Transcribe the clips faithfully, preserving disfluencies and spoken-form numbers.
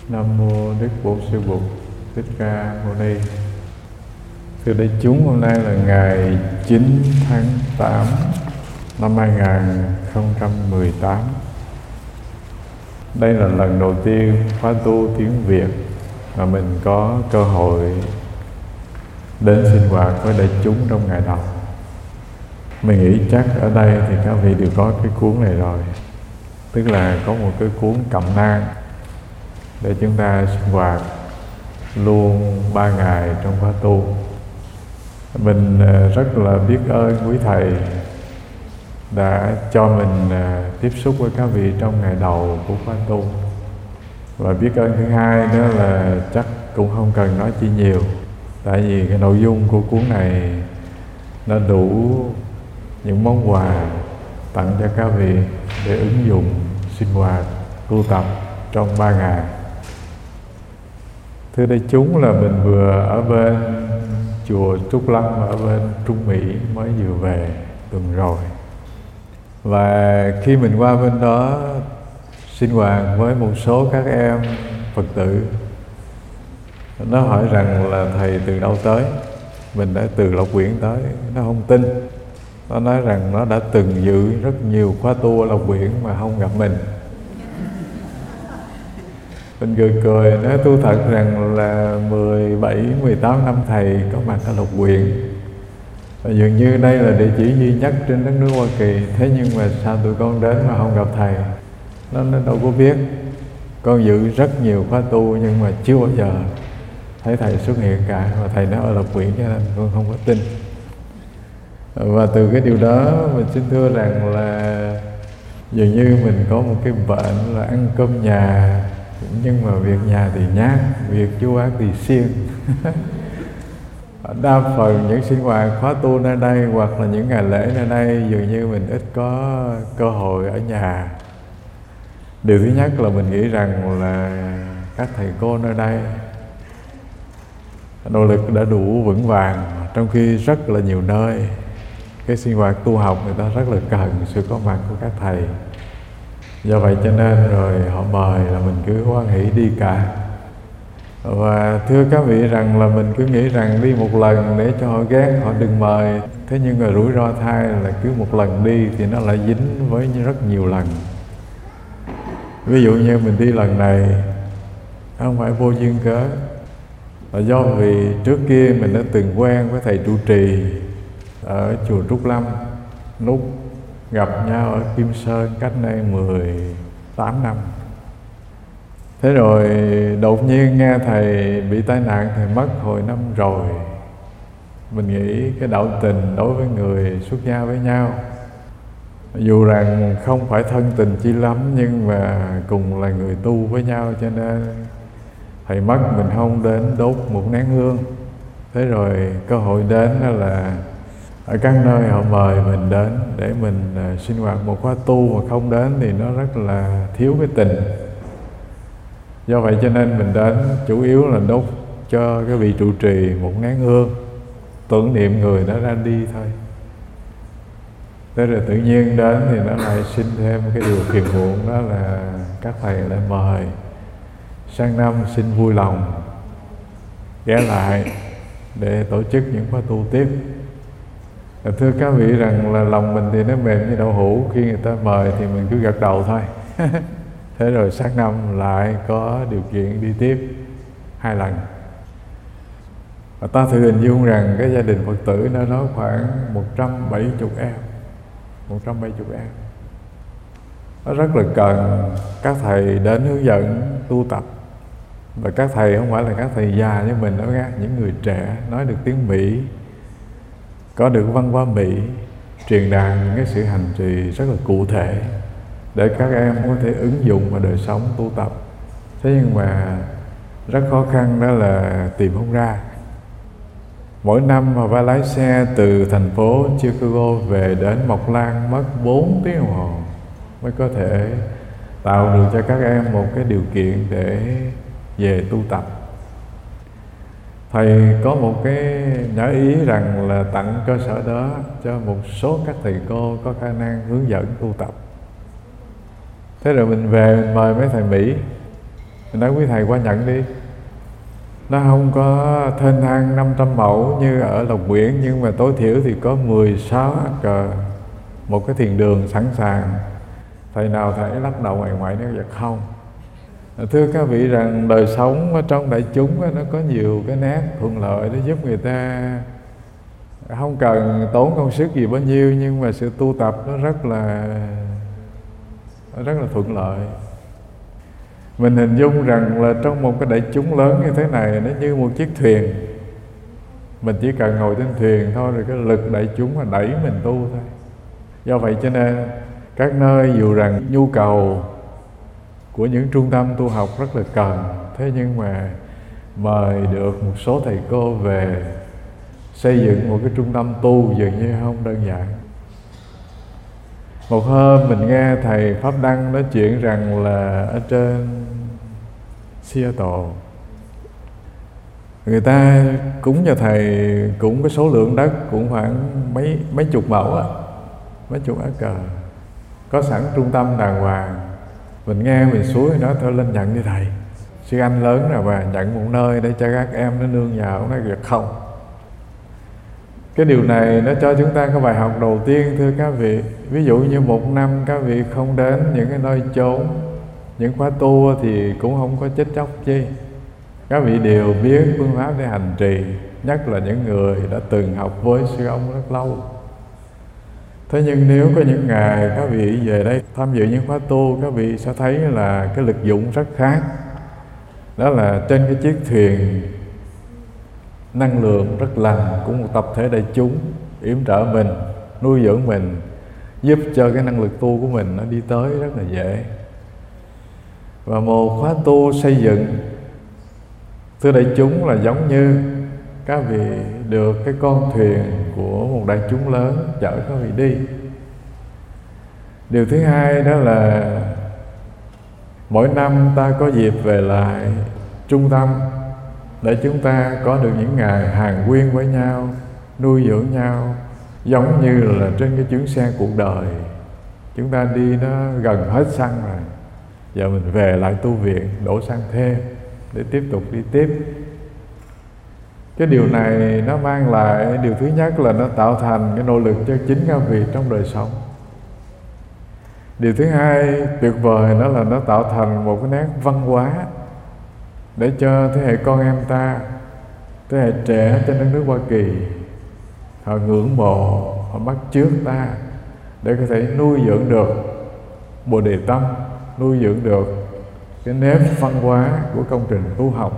Nam mô Đức Bổn Sư Bụt Thích Ca Mâu Ni. Thưa đại chúng, hôm nay là ngày chín tháng tám năm hai nghìn không trăm mười tám. Đây là lần đầu tiên khóa tu tiếng Việt mà mình có cơ hội đến sinh hoạt với đại chúng trong ngày đầu. Mình nghĩ chắc ở đây thì các vị đều có cái cuốn này rồi, tức là có một cái cuốn cẩm nang để chúng ta sinh hoạt luôn ba ngày trong khóa tu. Mình rất là biết ơn quý thầy đã cho mình tiếp xúc với các vị trong ngày đầu của khóa tu. Và biết ơn thứ hai đó là chắc cũng không cần nói chi nhiều, tại vì cái nội dung của cuốn này nó đủ những món quà tặng cho các vị để ứng dụng sinh hoạt tu tập trong ba ngày. Thưa đại chúng, là mình vừa ở bên chùa Trúc Lâm ở bên Trung Mỹ mới vừa về tuần rồi. Và khi mình qua bên đó sinh hoạt với một số các em Phật tử, nó hỏi rằng là thầy từ đâu tới. Mình đã từ Lộc Quyển tới. Nó không tin. Nó nói rằng nó đã từng dự rất nhiều khóa tu ở Lộc Quyển mà không gặp mình. Mình cười cười nói tu thật rằng là mười bảy, mười tám năm thầy có mặt ở Lộc Quyển. Và dường như đây là địa chỉ duy nhất trên đất nước Hoa Kỳ. Thế nhưng mà sao tụi con đến mà không gặp thầy? Nó, nó đâu có biết. Con dự rất nhiều khóa tu nhưng mà chưa bao giờ thấy thầy xuất hiện cả. Và thầy nói ở Lộc Quyển cho nên con không có tin. Và từ cái điều đó mình xin thưa rằng là dường như mình có một cái bệnh là ăn cơm nhà, nhưng mà việc nhà thì nhát, việc chú ác thì siêng. Đa phần những sinh hoạt khóa tu nơi đây hoặc là những ngày lễ nơi đây dường như mình ít có cơ hội ở nhà. Điều thứ nhất là mình nghĩ rằng là các thầy cô nơi đây nội lực đã đủ vững vàng, trong khi rất là nhiều nơi cái sinh hoạt tu học người ta rất là cần sự có mặt của các thầy. Do vậy cho nên rồi họ mời là mình cứ hoan hỷ đi cả. Và thưa các vị rằng là mình cứ nghĩ rằng đi một lần để cho họ ghét, họ đừng mời. Thế nhưng mà rủi ro thay là cứ một lần đi thì nó lại dính với rất nhiều lần. Ví dụ như mình đi lần này không phải vô duyên cớ, là do vì trước kia mình đã từng quen với thầy trụ trì ở chùa Trúc Lâm lúc gặp nhau ở Kim Sơn cách đây mười tám năm. Thế rồi đột nhiên nghe thầy bị tai nạn, thầy mất hồi năm rồi. Mình nghĩ cái đạo tình đối với người xuất gia với nhau, dù rằng không phải thân tình chi lắm nhưng mà cùng là người tu với nhau, cho nên thầy mất mình không đến đốt một nén hương. Thế rồi cơ hội đến đó là ở các nơi họ mời mình đến để mình uh, sinh hoạt một khóa tu, mà không đến thì nó rất là thiếu cái tình. Do vậy cho nên mình đến chủ yếu là đốt cho cái vị trụ trì một nén hương, tưởng niệm người đã ra đi thôi. Thế rồi tự nhiên đến thì nó lại sinh thêm cái điều phiền muộn, đó là các thầy lại mời sang năm xin vui lòng ghé lại để tổ chức những khóa tu tiếp. Thưa các vị rằng là lòng mình thì nó mềm như đậu hũ, khi người ta mời thì mình cứ gật đầu thôi. Thế rồi sang năm lại có điều kiện đi tiếp hai lần. Và ta thử hình dung rằng cái gia đình Phật tử nơi đó khoảng một trăm bảy mươi em, một trăm bảy mươi em. Nó rất là cần các thầy đến hướng dẫn tu tập. Và các thầy không phải là các thầy già như mình đâu nghe, những người trẻ nói được tiếng Mỹ, có được văn hóa Mỹ, truyền đạt những cái sự hành trì rất là cụ thể để các em có thể ứng dụng vào đời sống tu tập. Thế nhưng mà rất khó khăn đó là tìm không ra. Mỗi năm mà phải lái xe từ thành phố Chicago về đến Mộc Lan mất bốn tiếng đồng hồ mới có thể tạo được cho các em một cái điều kiện để về tu tập. Thầy có một cái nhớ ý rằng là tặng cơ sở đó cho một số các thầy cô có khả năng hướng dẫn tu tập. Thế rồi mình về mình mời mấy thầy Mỹ. Mình nói quý thầy qua nhận đi. Nó không có thênh thang năm trăm mẫu như ở Lộc Biển, nhưng mà tối thiểu thì có mười sáu acre, một cái thiền đường sẵn sàng. Thầy nào thể lắc đầu ngoài ngoại nếu vậy không. Thưa các vị rằng đời sống ở trong đại chúng nó có nhiều cái nét thuận lợi để giúp người ta không cần tốn công sức gì bao nhiêu, nhưng mà sự tu tập nó rất là nó rất là thuận lợi. Mình hình dung rằng là trong một cái đại chúng lớn như thế này, nó như một chiếc thuyền. Mình chỉ cần ngồi trên thuyền thôi, rồi cái lực đại chúng mà đẩy mình tu thôi. Do vậy cho nên các nơi dù rằng nhu cầu của những trung tâm tu học rất là cần, thế nhưng mà mời được một số thầy cô về xây dựng một cái trung tâm tu dường như không đơn giản. Một hôm mình nghe thầy Pháp Đăng nói chuyện rằng là ở trên Seattle, người ta cúng cho thầy cũng cái số lượng đất cũng khoảng mấy mấy chục mẫu á, mấy chục acre, có sẵn trung tâm đàng hoàng. Mình nghe mình suối nói thôi lên nhận đi thầy, sư anh lớn rồi mà nhận một nơi để cho các em nó nương nhờ. Ông nói việc không. Cái điều này nó cho chúng ta có bài học đầu tiên, thưa các vị. Ví dụ như một năm các vị không đến những cái nơi chốn, những khóa tu thì cũng không có chết chóc chi. Các vị đều biết phương pháp để hành trì, nhất là những người đã từng học với sư ông rất lâu. Thế nhưng nếu có những ngày các vị về đây tham dự những khóa tu, các vị sẽ thấy là cái lực dụng rất khác. Đó là trên cái chiếc thuyền năng lượng rất lành của một tập thể đại chúng yểm trợ mình, nuôi dưỡng mình, giúp cho cái năng lực tu của mình nó đi tới rất là dễ. Và một khóa tu xây dựng, thưa đại chúng, là giống như các vị được cái con thuyền của một đại chúng lớn chở các vị đi. Điều thứ hai đó là mỗi năm ta có dịp về lại trung tâm để chúng ta có được những ngày hàn huyên với nhau, nuôi dưỡng nhau, giống như là trên cái chuyến xe cuộc đời. Chúng ta đi nó gần hết xăng rồi, giờ mình về lại tu viện đổ xăng thêm để tiếp tục đi tiếp. Cái điều này nó mang lại, điều thứ nhất là nó tạo thành cái nỗ lực cho chính các vị trong đời sống. Điều thứ hai tuyệt vời đó là nó tạo thành một cái nét văn hóa để cho thế hệ con em ta, thế hệ trẻ trên đất nước Hoa Kỳ, họ ngưỡng mộ, họ bắt chước ta để có thể nuôi dưỡng được Bồ Đề tâm, nuôi dưỡng được cái nếp văn hóa của công trình tu học.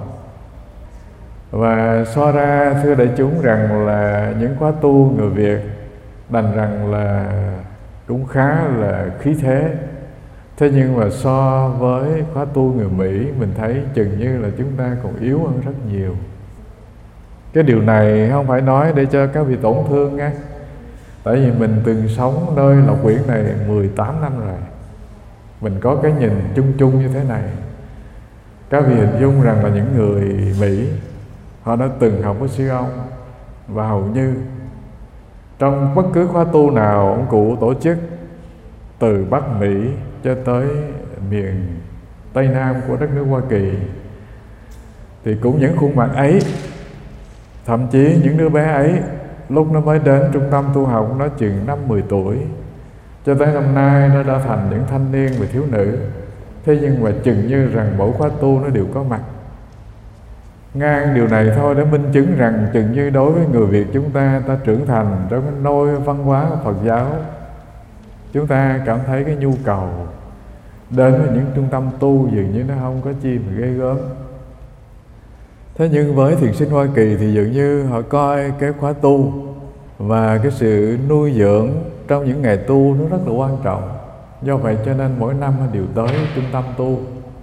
Và so ra thưa đại chúng rằng là những khóa tu người Việt đành rằng là cũng khá là khí thế. Thế nhưng mà so với khóa tu người Mỹ, mình thấy chừng như là chúng ta còn yếu hơn rất nhiều. Cái điều này không phải nói để cho các vị tổn thương nha. Tại vì mình từng sống nơi Lộc Biển này mười tám năm rồi, mình có cái nhìn chung chung như thế này. Các vị hình dung rằng là những người Mỹ, họ đã từng học với sư ông, và hầu như trong bất cứ khóa tu nào ông cụ tổ chức, từ Bắc Mỹ cho tới miền Tây Nam của đất nước Hoa Kỳ, thì cũng những khuôn mặt ấy, thậm chí những đứa bé ấy lúc nó mới đến trung tâm tu học nó chừng năm mười tuổi, cho tới năm nay nó đã thành những thanh niên và thiếu nữ. Thế nhưng mà chừng như rằng mỗi khóa tu nó đều có mặt. Ngang điều này thôi để minh chứng rằng chừng như đối với người Việt chúng ta, ta trưởng thành trong cái nôi văn hóa của Phật giáo, chúng ta cảm thấy cái nhu cầu đến với những trung tâm tu dường như nó không có chi mà ghê gớm. Thế nhưng với thiền sinh Hoa Kỳ thì dường như họ coi cái khóa tu và cái sự nuôi dưỡng trong những ngày tu nó rất là quan trọng. Do vậy cho nên mỗi năm họ đều tới trung tâm tu.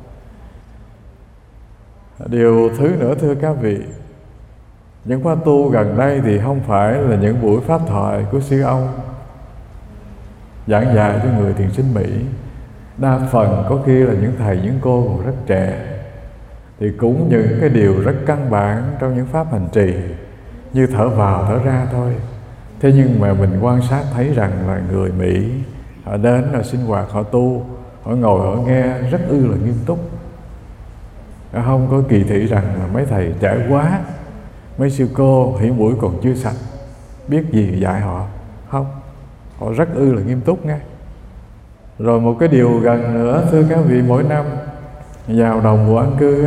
Điều thứ nữa thưa các vị, những khóa tu gần đây thì không phải là những buổi pháp thoại của sư ông giảng dạy cho người thiền sinh Mỹ. Đa phần có khi là những thầy, những cô còn rất trẻ, thì cũng những cái điều rất căn bản trong những pháp hành trì như thở vào thở ra thôi. Thế nhưng mà mình quan sát thấy rằng là người Mỹ, họ đến, họ sinh hoạt, họ tu, họ ngồi, họ nghe rất ư là nghiêm túc. Không có kỳ thị rằng là mấy thầy trẻ quá, mấy sư cô hiển mũi còn chưa sạch, biết gì dạy họ. Không, họ rất ư là nghiêm túc nghe. Rồi một cái điều gần nữa, thưa các vị, mỗi năm vào đầu mùa an cư á,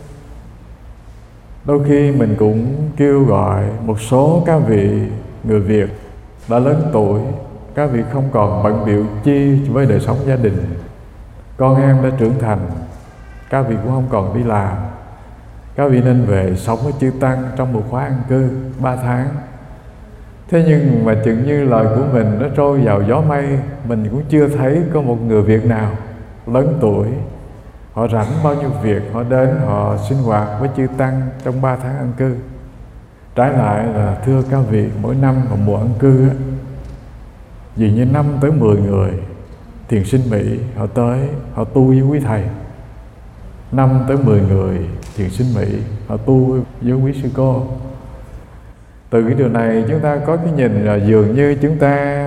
đôi khi mình cũng kêu gọi một số các vị người Việt đã lớn tuổi, các vị không còn bận bịu chi với đời sống gia đình, con em đã trưởng thành, các vị cũng không còn đi làm, các vị nên về sống với chư Tăng trong một khóa an cư ba tháng. Thế nhưng mà chừng như lời của mình nó trôi vào gió mây, mình cũng chưa thấy có một người Việt nào lớn tuổi họ rảnh bao nhiêu việc họ đến họ sinh hoạt với chư Tăng trong ba tháng an cư. Trái lại là thưa các vị, mỗi năm vào mùa an cư á, dường như năm tới mười người thiền sinh Mỹ họ tới họ tu với quý thầy, năm tới mười người thiền sinh Mỹ họ tu với quý sư cô. Từ cái điều này chúng ta có cái nhìn là dường như chúng ta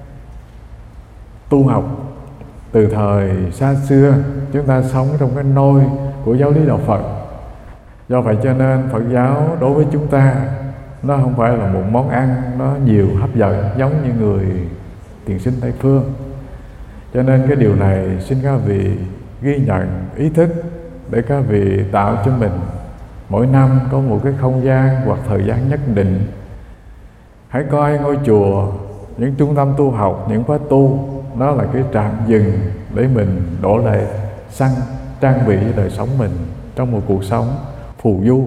tu học từ thời xa xưa, chúng ta sống trong cái nôi của giáo lý đạo Phật. Do vậy cho nên Phật giáo đối với chúng ta nó không phải là một món ăn nó nhiều hấp dẫn giống như người thiền sinh Tây Phương. Cho nên cái điều này xin các vị ghi nhận ý thức để các vị tạo cho mình mỗi năm có một cái không gian hoặc thời gian nhất định. Hãy coi ngôi chùa, những trung tâm tu học, những khóa tu, đó là cái trạm dừng để mình đổ lại xăng trang bị cho đời sống mình trong một cuộc sống phù du.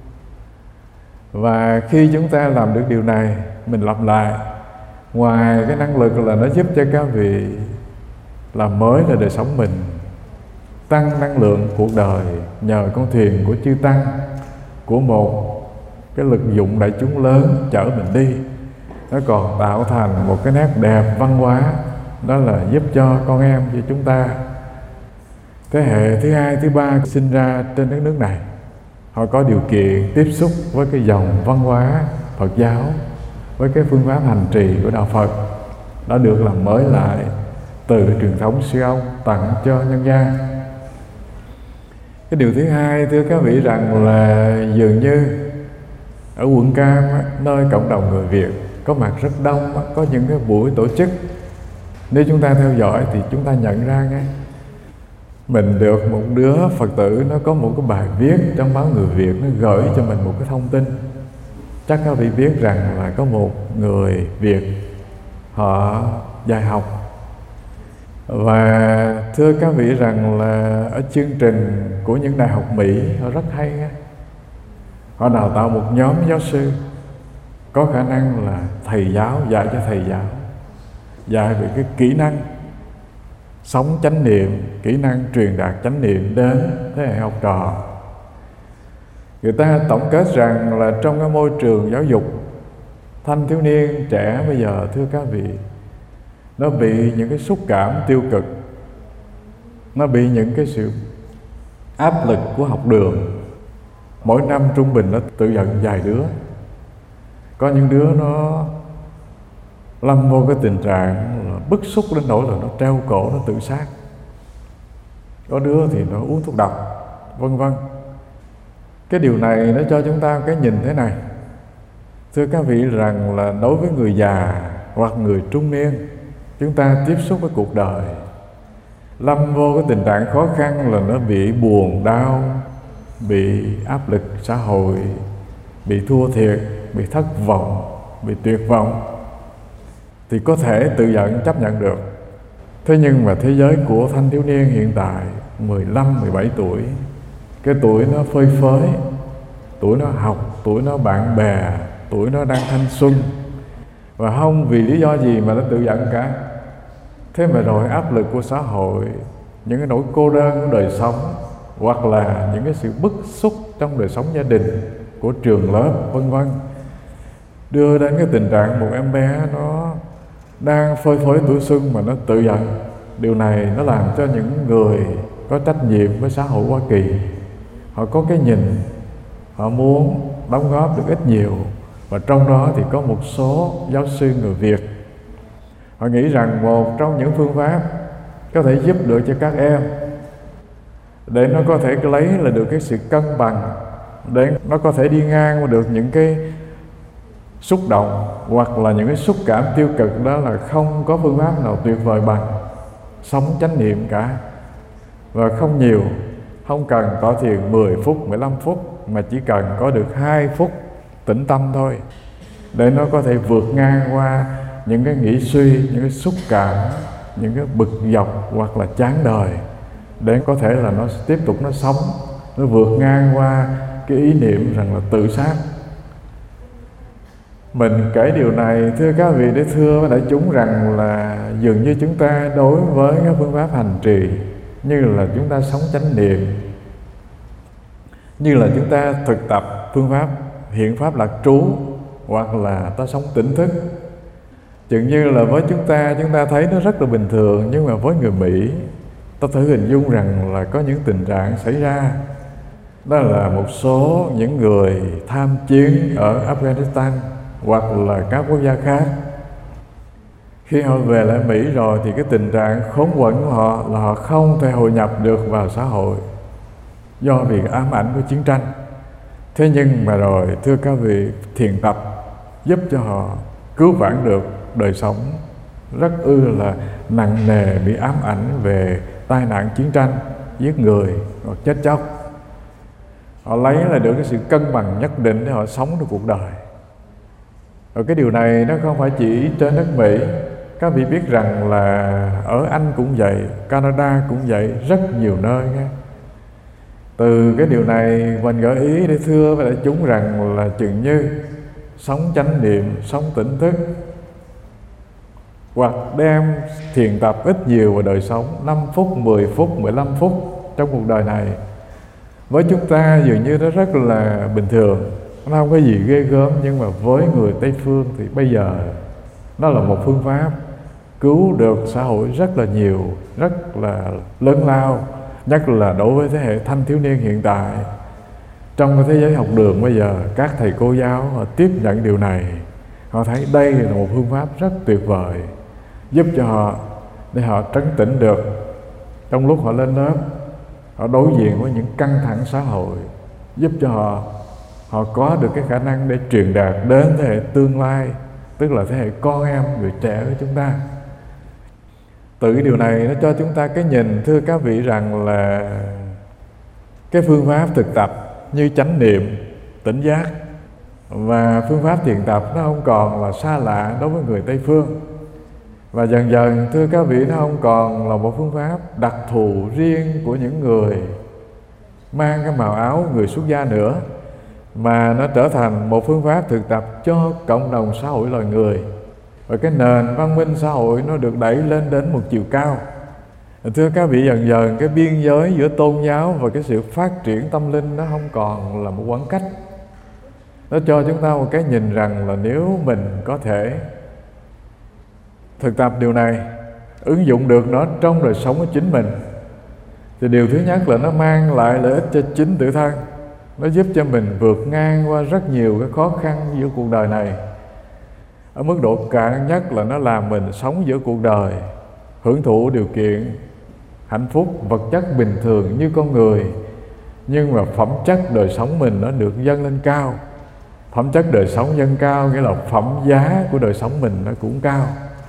Và khi chúng ta làm được điều này, mình lặp lại, ngoài cái năng lực là nó giúp cho các vị làm mới là đời sống mình, tăng năng lượng cuộc đời nhờ con thuyền của chư Tăng, của một cái lực dụng đại chúng lớn chở mình đi, nó còn tạo thành một cái nét đẹp văn hóa, đó là giúp cho con em của chúng ta thế hệ thứ hai, thứ ba sinh ra trên đất nước này, họ có điều kiện tiếp xúc với cái dòng văn hóa Phật giáo, với cái phương pháp hành trì của đạo Phật đã được làm mới lại từ truyền thống sư ông tặng cho nhân gian. Cái điều thứ hai thưa các vị rằng là dường như ở quận Cam, nơi cộng đồng người Việt có mặt rất đông, có những cái buổi tổ chức, nếu chúng ta theo dõi thì chúng ta nhận ra ngay, mình được một đứa Phật tử nó có một cái bài viết trong báo Người Việt, nó gửi cho mình một cái thông tin. Chắc các vị biết rằng là có một người Việt họ dạy học. Và thưa các vị rằng là ở chương trình của những đại học Mỹ họ rất hay nghe. Họ đào tạo một nhóm giáo sư có khả năng là thầy giáo, dạy cho thầy giáo, dạy về cái kỹ năng sống chánh niệm, kỹ năng truyền đạt chánh niệm đến thế hệ học trò. Người ta tổng kết rằng là trong cái môi trường giáo dục, thanh thiếu niên trẻ bây giờ thưa các vị, nó bị những cái xúc cảm tiêu cực, nó bị những cái sự áp lực của học đường. Mỗi năm trung bình nó tự giận vài đứa. Có những đứa nó lâm vô cái tình trạng là bức xúc đến nỗi là nó treo cổ, nó tự sát. Có đứa thì nó uống thuốc độc, vân vân. Cái điều này nó cho chúng ta cái nhìn thế này. Thưa các vị rằng là đối với người già hoặc người trung niên, chúng ta tiếp xúc với cuộc đời, lâm vô cái tình trạng khó khăn là nó bị buồn đau, bị áp lực xã hội, bị thua thiệt, bị thất vọng, bị tuyệt vọng, thì có thể tự giận chấp nhận được. Thế nhưng mà thế giới của thanh thiếu niên hiện tại mười lăm, mười bảy tuổi, cái tuổi nó phơi phới, tuổi nó học, tuổi nó bạn bè, tuổi nó đang thanh xuân, và không vì lý do gì mà nó tự giận cả. Thế mà rồi áp lực của xã hội, những cái nỗi cô đơn của đời sống, hoặc là những cái sự bức xúc trong đời sống gia đình, của trường lớp, vân vân, đưa đến cái tình trạng một em bé nó đang phơi phới tuổi xuân mà nó tự giận. Điều này nó làm cho những người có trách nhiệm với xã hội Hoa Kỳ, họ có cái nhìn, họ muốn đóng góp được ít nhiều, và trong đó thì có một số giáo sư người Việt, họ nghĩ rằng một trong những phương pháp có thể giúp được cho các em để nó có thể lấy là được cái sự cân bằng, để nó có thể đi ngang qua được những cái xúc động hoặc là những cái xúc cảm tiêu cực. Đó là không có phương pháp nào tuyệt vời bằng sống chánh niệm cả. Và không nhiều, không cần tọa thiền mười phút, mười lăm phút, mà chỉ cần có được hai phút tĩnh tâm thôi, để nó có thể vượt ngang qua những cái nghĩ suy, những cái xúc cảm, những cái bực dọc hoặc là chán đời, để có thể là nó tiếp tục nó sống, nó vượt ngang qua cái ý niệm rằng là tự sát. Mình kể điều này thưa các vị để thưa với đại chúng rằng là dường như chúng ta đối với các phương pháp hành trì như là chúng ta sống chánh niệm, như là chúng ta thực tập phương pháp hiện pháp lạc trú, hoặc là ta sống tỉnh thức, chừng như là với chúng ta chúng ta thấy nó rất là bình thường. Nhưng mà với người Mỹ, ta thử hình dung rằng là có những tình trạng xảy ra. Đó là một số những người tham chiến ở Afghanistan hoặc là các quốc gia khác, khi họ về lại Mỹ rồi thì cái tình trạng khốn quẫn của họ là họ không thể hội nhập được vào xã hội do vì ám ảnh của chiến tranh. Thế nhưng mà rồi thưa các vị, thiền tập giúp cho họ cứu vãn được đời sống rất ư là nặng nề, bị ám ảnh về tai nạn chiến tranh, giết người hoặc chết chóc. Họ lấy lại được cái sự cân bằng nhất định để họ sống được cuộc đời. Và cái điều này nó không phải chỉ trên nước Mỹ. Các vị biết rằng là ở Anh cũng vậy, Canada cũng vậy, rất nhiều nơi nghe. Từ cái điều này mình gợi ý để thưa với đại chúng rằng là chừng như sống chánh niệm, sống tỉnh thức, hoặc đem thiền tập ít nhiều vào đời sống năm phút, mười phút, mười lăm phút trong cuộc đời này, với chúng ta dường như nó rất là bình thường, nó không có gì ghê gớm. Nhưng mà với người Tây Phương thì bây giờ nó là một phương pháp cứu được xã hội rất là nhiều, rất là lớn lao, nhất là đối với thế hệ thanh thiếu niên hiện tại. Trong cái thế giới học đường bây giờ, các thầy cô giáo họ tiếp nhận điều này, họ thấy đây là một phương pháp rất tuyệt vời, giúp cho họ để họ trấn tĩnh được trong lúc họ lên lớp, họ đối diện với những căng thẳng xã hội, giúp cho họ họ có được cái khả năng để truyền đạt đến thế hệ tương lai, tức là thế hệ con em, người trẻ của chúng ta. Từ cái điều này nó cho chúng ta cái nhìn thưa các vị rằng là cái phương pháp thực tập như chánh niệm, tỉnh giác và phương pháp thiền tập nó không còn là xa lạ đối với người Tây Phương. Và dần dần thưa các vị, nó không còn là một phương pháp đặc thù riêng của những người mang cái màu áo người xuất gia nữa, mà nó trở thành một phương pháp thực tập cho cộng đồng xã hội loài người. Và cái nền văn minh xã hội nó được đẩy lên đến một chiều cao. Thưa các vị, dần dần cái biên giới giữa tôn giáo và cái sự phát triển tâm linh nó không còn là một khoảng cách. Nó cho chúng ta một cái nhìn rằng là nếu mình có thể thực tập điều này, ứng dụng được nó trong đời sống của chính mình, thì điều thứ nhất là nó mang lại lợi ích cho chính tự thân. Nó giúp cho mình vượt ngang qua rất nhiều cái khó khăn giữa cuộc đời này. Ở mức độ cạn nhất là nó làm mình sống giữa cuộc đời, hưởng thụ điều kiện hạnh phúc vật chất bình thường như con người, nhưng mà phẩm chất đời sống mình nó được dâng lên cao. Phẩm chất đời sống dâng cao nghĩa là phẩm giá của đời sống mình nó cũng cao.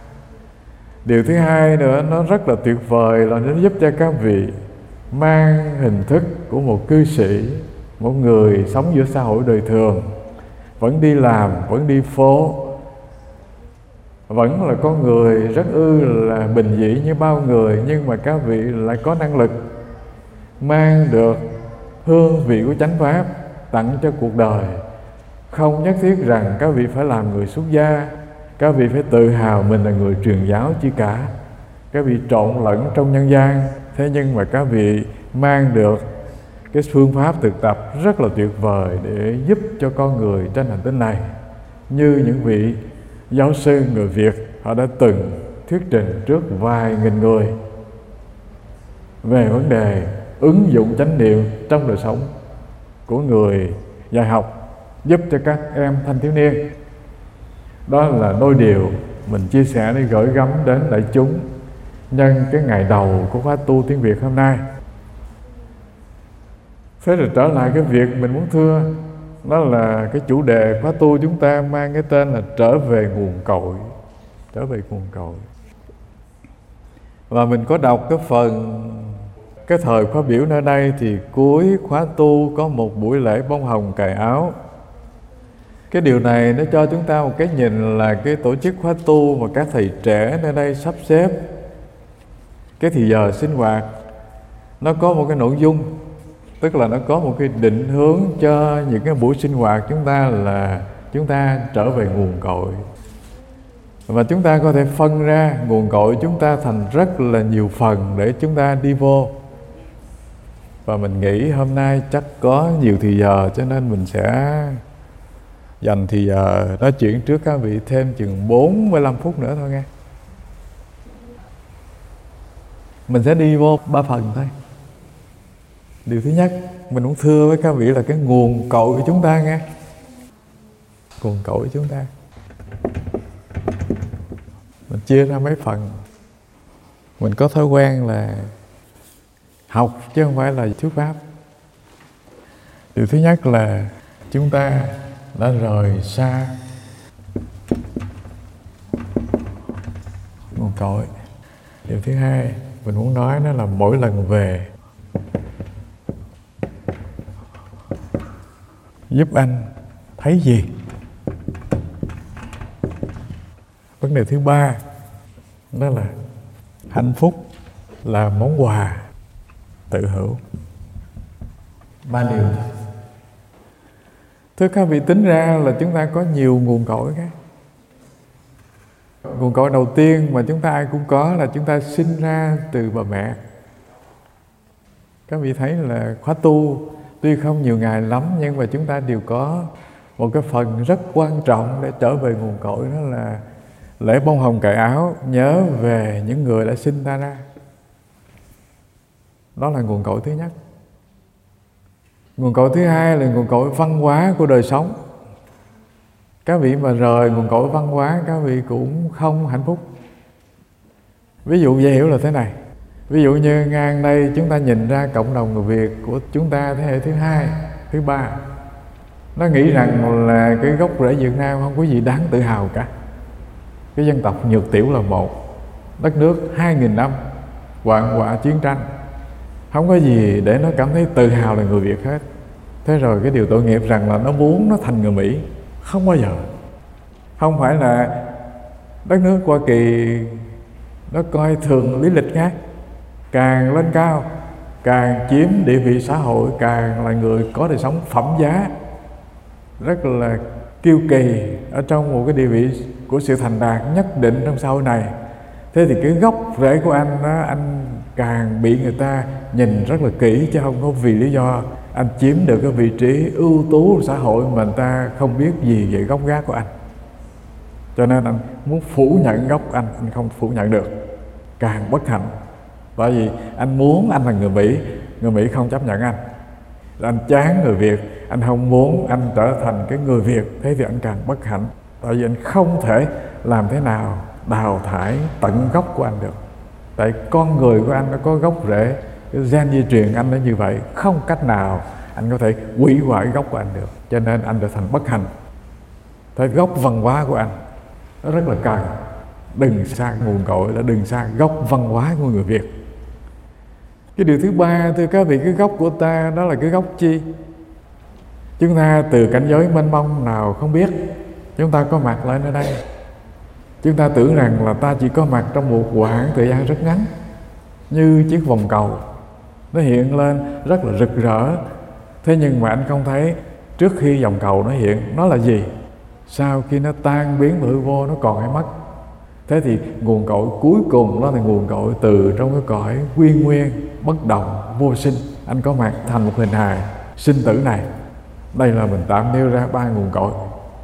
Điều thứ hai nữa nó rất là tuyệt vời là nó giúp cho các vị mang hình thức của một cư sĩ, một người sống giữa xã hội đời thường, vẫn đi làm, vẫn đi phố, vẫn là con người rất ư là bình dị như bao người, nhưng mà các vị lại có năng lực mang được hương vị của chánh pháp tặng cho cuộc đời. Không nhất thiết rằng các vị phải làm người xuất gia, các vị phải tự hào mình là người truyền giáo chi cả. Các vị trộn lẫn trong nhân gian, thế nhưng mà các vị mang được cái phương pháp thực tập rất là tuyệt vời để giúp cho con người trên hành tinh này. Như những vị giáo sư người Việt, họ đã từng thuyết trình trước vài nghìn người về vấn đề ứng dụng chánh niệm trong đời sống của người dạy học, giúp cho các em thanh thiếu niên. Đó là đôi điều mình chia sẻ để gửi gắm đến đại chúng nhân cái ngày đầu của khóa tu tiếng Việt hôm nay. Thế rồi trở lại cái việc mình muốn thưa, đó là cái chủ đề khóa tu chúng ta mang cái tên là trở về nguồn cội. Trở về nguồn cội. Và mình có đọc cái phần, cái thời khóa biểu nơi đây thì cuối khóa tu có một buổi lễ bông hồng cài áo. Cái điều này nó cho chúng ta một cái nhìn là cái tổ chức khóa tu mà các thầy trẻ nơi đây sắp xếp cái thì giờ sinh hoạt nó có một cái nội dung, tức là nó có một cái định hướng cho những cái buổi sinh hoạt chúng ta là chúng ta trở về nguồn cội. Và chúng ta có thể phân ra nguồn cội chúng ta thành rất là nhiều phần để chúng ta đi vô. Và mình nghĩ hôm nay chắc có nhiều thì giờ, cho nên mình sẽ dành thì giờ nói chuyện trước các vị thêm chừng bốn mươi lăm phút nữa thôi nghe. Mình sẽ đi vô ba phần thôi. Điều thứ nhất, mình muốn thưa với các vị là cái nguồn cội của chúng ta nghe. Nguồn cội của chúng ta mình chia ra mấy phần. Mình có thói quen là học chứ không phải là thuyết pháp. Điều thứ nhất là chúng ta đã rời xa nguồn cội. Điều thứ hai mình muốn nói đó là mỗi lần về giúp anh thấy gì. Vấn đề thứ ba đó là hạnh phúc là món quà tự hữu. Ba điều. Thưa các vị, tính ra là chúng ta có nhiều nguồn cội khác. Nguồn cội đầu tiên mà chúng ta ai cũng có là chúng ta sinh ra từ bà mẹ. Các vị thấy là khóa tu tuy không nhiều ngày lắm, nhưng mà chúng ta đều có một cái phần rất quan trọng để trở về nguồn cội, đó là lễ bông hồng cài áo, nhớ về những người đã sinh ta ra. Đó là nguồn cội thứ nhất. Nguồn cội thứ hai là nguồn cội văn hóa của đời sống. Các vị mà rời nguồn cội văn hóa, các vị cũng không hạnh phúc. Ví dụ dễ hiểu là thế này. Ví dụ như ngang đây chúng ta nhìn ra cộng đồng người Việt của chúng ta thế hệ thứ hai, thứ ba, nó nghĩ rằng là cái gốc rễ Việt Nam không có gì đáng tự hào cả. Cái dân tộc nhược tiểu là một, đất nước hai nghìn năm hoạn họa chiến tranh, không có gì để nó cảm thấy tự hào là người Việt hết. Thế rồi cái điều tội nghiệp rằng là nó muốn nó thành người Mỹ. Không bao giờ. Không phải là đất nước Hoa Kỳ nó coi thường lý lịch khác, càng lên cao, càng chiếm địa vị xã hội, càng là người có đời sống phẩm giá, rất là kiêu kỳ ở trong một cái địa vị của sự thành đạt nhất định trong xã hội này. Thế thì cái gốc rễ của anh đó, anh càng bị người ta nhìn rất là kỹ, chứ không có vì lý do anh chiếm được cái vị trí ưu tú của xã hội mà người ta không biết gì về gốc gác của anh. Cho nên anh muốn phủ nhận gốc anh, anh không phủ nhận được, càng bất hạnh. Bởi vì anh muốn anh là người Mỹ, người Mỹ không chấp nhận anh. Anh chán người Việt, anh không muốn anh trở thành cái người Việt, thế thì anh càng bất hạnh. Tại vì anh không thể làm thế nào đào thải tận gốc của anh được. Tại con người của anh nó có gốc rễ, cái gen di truyền anh nó như vậy, không cách nào anh có thể hủy hoại gốc của anh được. Cho nên anh trở thành bất hạnh. Thế gốc văn hóa của anh nó rất là cần. Đừng xa nguồn cội, là đừng xa gốc văn hóa của người Việt. Cái điều thứ ba, thưa các vị, cái gốc của ta đó là cái gốc chi? Chúng ta từ cảnh giới mênh mông nào không biết, chúng ta có mặt lại nơi đây. Chúng ta tưởng rằng là ta chỉ có mặt trong một khoảng thời gian rất ngắn, như chiếc vòng cầu, nó hiện lên rất là rực rỡ. Thế nhưng mà anh không thấy trước khi vòng cầu nó hiện, nó là gì? Sau khi nó tan biến và hư vô, nó còn hay mất. Thế thì nguồn cội cuối cùng đó là nguồn cội từ trong cái cõi nguyên nguyên, bất động, vô sinh. Anh có mặt thành một hình hài sinh tử này. Đây là mình tạm nêu ra ba nguồn cội.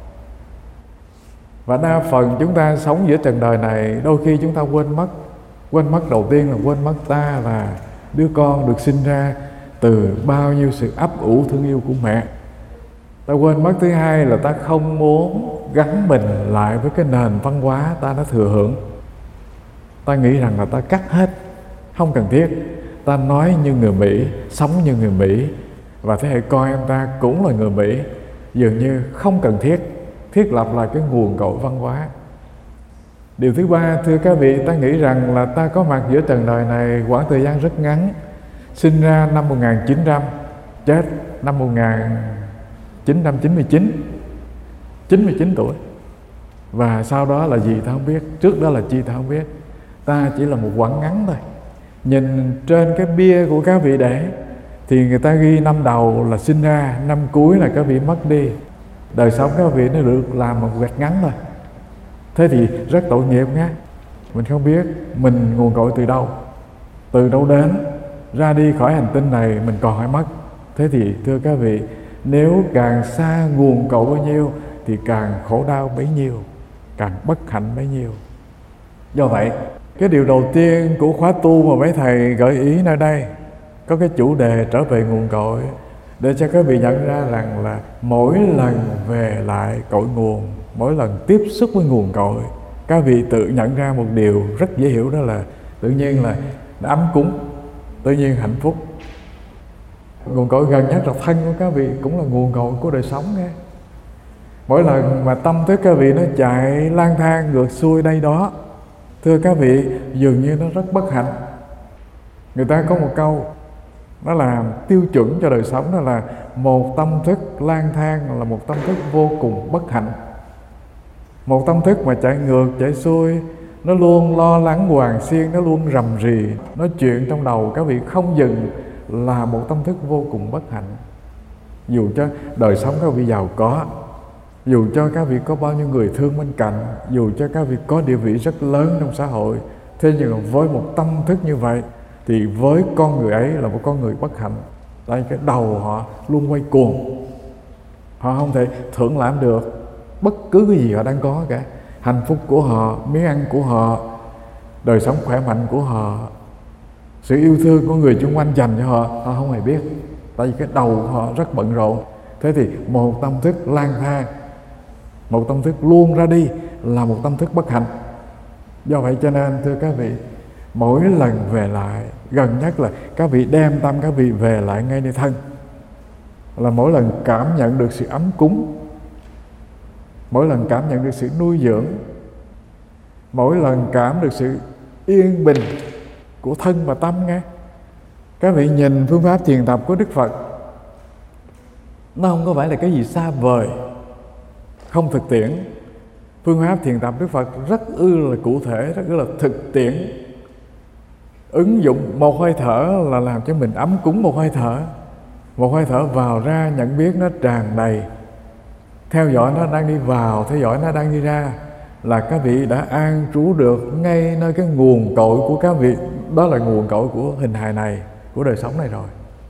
Và đa phần chúng ta sống giữa trần đời này, đôi khi chúng ta quên mất. Quên mất đầu tiên là quên mất ta là đứa con được sinh ra từ bao nhiêu sự ấp ủ thương yêu của mẹ. Ta quên mất thứ hai là ta không muốn gắn mình lại với cái nền văn hóa ta đã thừa hưởng. Ta nghĩ rằng là ta cắt hết, không cần thiết. Ta nói như người Mỹ, sống như người Mỹ, và thế hệ con em ta cũng là người Mỹ, dường như không cần thiết thiết lập lại cái nguồn cội văn hóa. Điều thứ ba, thưa các vị, ta nghĩ rằng là ta có mặt giữa trần đời này quãng thời gian rất ngắn. Sinh ra năm một nghìn chín trăm, chết năm một nghìn chín trăm chín mươi chín, chín mươi chín tuổi. Và sau đó là gì ta không biết, trước đó là chi ta không biết. Ta chỉ là một quãng ngắn thôi. Nhìn trên cái bia của các vị để thì người ta ghi năm đầu là sinh ra, năm cuối là các vị mất đi. Đời sống các vị nó được làm một gạch ngắn thôi. Thế thì rất tội nghiệp nhé. Mình không biết mình nguồn cội từ đâu, từ đâu đến, ra đi khỏi hành tinh này mình còn phải mất. Thế thì thưa các vị, nếu càng xa nguồn cội bao nhiêu thì càng khổ đau bấy nhiêu, càng bất hạnh bấy nhiêu. Do vậy, cái điều đầu tiên của khóa tu mà mấy thầy gợi ý nơi đây có cái chủ đề trở về nguồn cội, để cho các vị nhận ra rằng là mỗi lần về lại cội nguồn, mỗi lần tiếp xúc với nguồn cội, các vị tự nhận ra một điều rất dễ hiểu, đó là tự nhiên là ấm cúng, tự nhiên hạnh phúc. Nguồn cội gần nhất là thân của các vị cũng là nguồn cội của đời sống nghe. Mỗi lần mà tâm thức các vị nó chạy lang thang ngược xuôi đây đó, thưa các vị, dường như nó rất bất hạnh. Người ta có một câu nó làm tiêu chuẩn cho đời sống, đó là một tâm thức lang thang là một tâm thức vô cùng bất hạnh. Một tâm thức mà chạy ngược chạy xuôi, nó luôn lo lắng hoàng xiên, nó luôn rầm rì, nói chuyện trong đầu các vị không dừng, là một tâm thức vô cùng bất hạnh. Dù cho đời sống các vị giàu có, dù cho các vị có bao nhiêu người thương bên cạnh, dù cho các vị có địa vị rất lớn trong xã hội, thế nhưng với một tâm thức như vậy thì với con người ấy là một con người bất hạnh. Tại cái đầu họ luôn quay cuồng, họ không thể thưởng lãm được bất cứ cái gì họ đang có cả. Hạnh phúc của họ, miếng ăn của họ, đời sống khỏe mạnh của họ, sự yêu thương của người xung quanh dành cho họ, họ không hề biết. Tại vì cái đầu của họ rất bận rộn. Thế thì một tâm thức lang thang, một tâm thức luôn ra đi là một tâm thức bất hạnh. Do vậy cho nên thưa các vị, mỗi lần về lại, gần nhất là các vị đem tâm các vị về lại ngay nơi thân, là mỗi lần cảm nhận được sự ấm cúng, mỗi lần cảm nhận được sự nuôi dưỡng, mỗi lần cảm được sự yên bình của thân và tâm nghe. Các vị nhìn phương pháp thiền tập của Đức Phật, nó không có phải là cái gì xa vời, không thực tiễn. Phương pháp thiền tập Đức Phật rất ư là cụ thể, rất ư là thực tiễn. Ứng dụng một hơi thở là làm cho mình ấm cúng một hơi thở. Một hơi thở vào ra, nhận biết nó tràn đầy, theo dõi nó đang đi vào, theo dõi nó đang đi ra, là các vị đã an trú được ngay nơi cái nguồn cội của các vị. Đó là nguồn cội của hình hài này, của đời sống này rồi.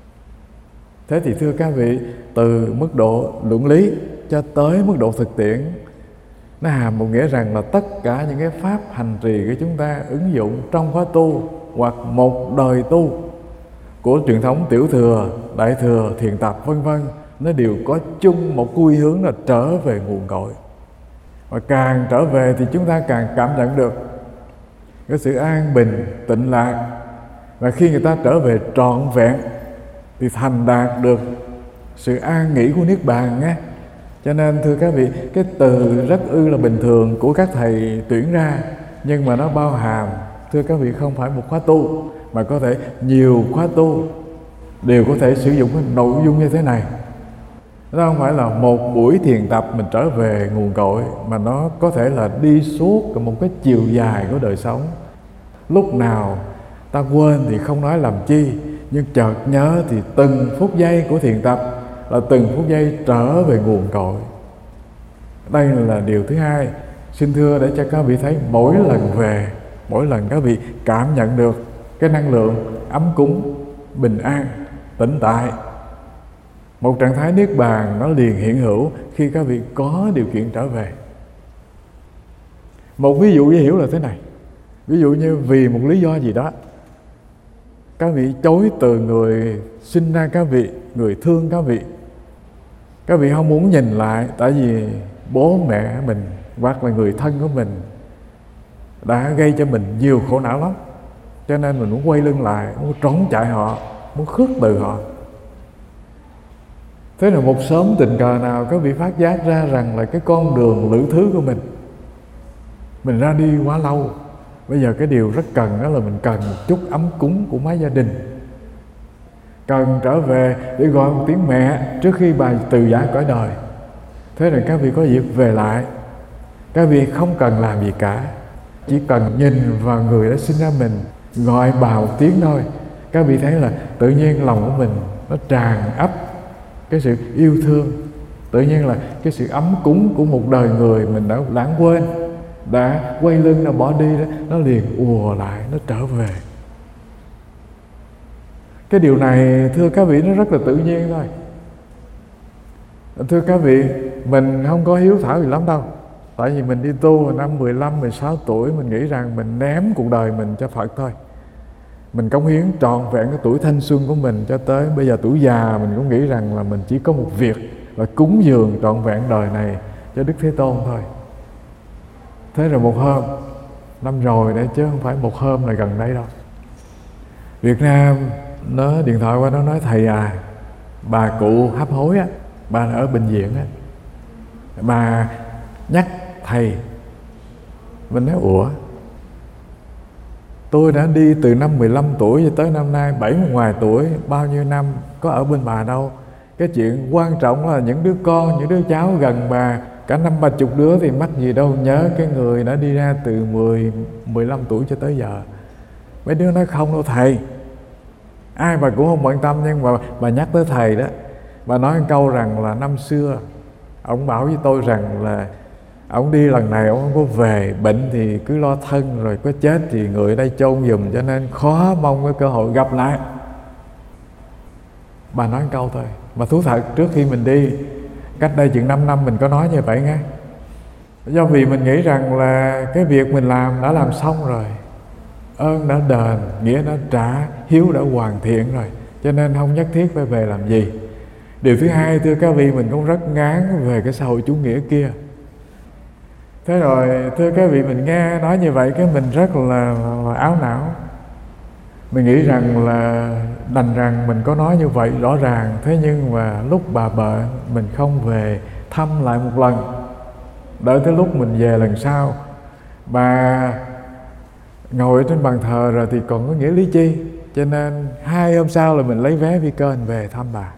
Thế thì thưa các vị, từ mức độ luận lý cho tới mức độ thực tiễn, nó hàm một nghĩa rằng là tất cả những cái pháp hành trì của chúng ta ứng dụng trong khóa tu hoặc một đời tu của truyền thống tiểu thừa, đại thừa, thiền tập vân vân, nó đều có chung một quy hướng là trở về nguồn cội. Và càng trở về thì chúng ta càng cảm nhận được cái sự an bình, tịnh lạc. Và khi người ta trở về trọn vẹn thì thành đạt được sự an nghỉ của Niết Bàn nhé. Cho nên thưa các vị, cái từ rất ư là bình thường của các thầy tuyển ra, nhưng mà nó bao hàm, thưa các vị, không phải một khóa tu, mà có thể nhiều khóa tu đều có thể sử dụng cái nội dung như thế này. Nó không phải là một buổi thiền tập mình trở về nguồn cội, mà nó có thể là đi suốt một cái chiều dài của đời sống. Lúc nào ta quên thì không nói làm chi, nhưng chợt nhớ thì từng phút giây của thiền tập là từng phút giây trở về nguồn cội. Đây là điều thứ hai. Xin thưa để cho các vị thấy mỗi lần về, mỗi lần các vị cảm nhận được cái năng lượng ấm cúng, bình an, tĩnh tại, một trạng thái Niết Bàn nó liền hiện hữu khi các vị có điều kiện trở về. Một ví dụ dễ hiểu là thế này. Ví dụ như vì một lý do gì đó, các vị chối từ người sinh ra các vị, người thương các vị. Các vị không muốn nhìn lại, tại vì bố mẹ mình hoặc là người thân của mình đã gây cho mình nhiều khổ não lắm, cho nên mình muốn quay lưng lại, muốn trốn chạy họ, muốn khước từ họ. Thế là một sớm tình cờ nào các vị phát giác ra rằng là cái con đường lữ thứ của mình, mình ra đi quá lâu. Bây giờ cái điều rất cần đó là mình cần một chút ấm cúng của mái gia đình, cần trở về để gọi một tiếng mẹ trước khi bà từ giã cõi đời. Thế là các vị có dịp về lại. Các vị không cần làm gì cả, chỉ cần nhìn vào người đã sinh ra mình, gọi bà một tiếng thôi. Các vị thấy là tự nhiên lòng của mình nó tràn ấp cái sự yêu thương. Tự nhiên là cái sự ấm cúng của một đời người mình đã lãng quên, đã quay lưng, đã bỏ đi đó, nó liền ùa lại, nó trở về. Cái điều này thưa các vị nó rất là tự nhiên thôi. Thưa các vị, mình không có hiếu thảo gì lắm đâu. Tại vì mình đi tu năm mười lăm, mười sáu tuổi, mình nghĩ rằng mình ném cuộc đời mình cho Phật thôi. Mình cống hiến trọn vẹn cái tuổi thanh xuân của mình cho tới bây giờ tuổi già, mình cũng nghĩ rằng là mình chỉ có một việc là cúng dường trọn vẹn đời này cho Đức Thế Tôn thôi. Thế rồi một hôm, năm rồi đấy chứ không phải một hôm là gần đây đâu, Việt Nam nó điện thoại qua, nó nói thầy à, bà cụ hấp hối á, bà ở bệnh viện á, bà nhắc thầy. Mình nói ủa, tôi đã đi từ năm mười lăm tuổi cho tới năm nay bảy mươi ngoài tuổi, bao nhiêu năm có ở bên bà đâu. Cái chuyện quan trọng là những đứa con, những đứa cháu gần bà cả năm ba chục đứa thì mắc gì đâu nhớ cái người đã đi ra từ mười, mười lăm tuổi cho tới giờ. Mấy đứa nói không đâu thầy, ai bà cũng không bận tâm, nhưng mà bà nhắc tới thầy đó. Bà nói một câu rằng là năm xưa ông bảo với tôi rằng là ông đi lần này ông không có về, bệnh thì cứ lo thân, rồi có chết thì người ở đây chôn giùm, cho nên khó mong cái cơ hội gặp lại. Bà nói một câu thôi, mà thú thật trước khi mình đi, cách đây chừng năm năm mình có nói như vậy nghe. Do vì mình nghĩ rằng là cái việc mình làm đã làm xong rồi, ơn đã đền, nghĩa đã trả, hiếu đã hoàn thiện rồi, cho nên không nhất thiết phải về làm gì. Điều thứ hai thưa các vị, mình cũng rất ngán về cái xã hội chủ nghĩa kia. Thế rồi thưa các vị, mình nghe nói như vậy cái mình rất là, là áo não. Mình nghĩ rằng là đành rằng mình có nói như vậy rõ ràng, thế nhưng mà lúc bà bệnh mình không về thăm lại một lần, đợi tới lúc mình về lần sau bà ngồi trên bàn thờ rồi thì còn có nghĩa lý chi. Cho nên hai hôm sau là mình lấy vé phi cơ mình về thăm bà.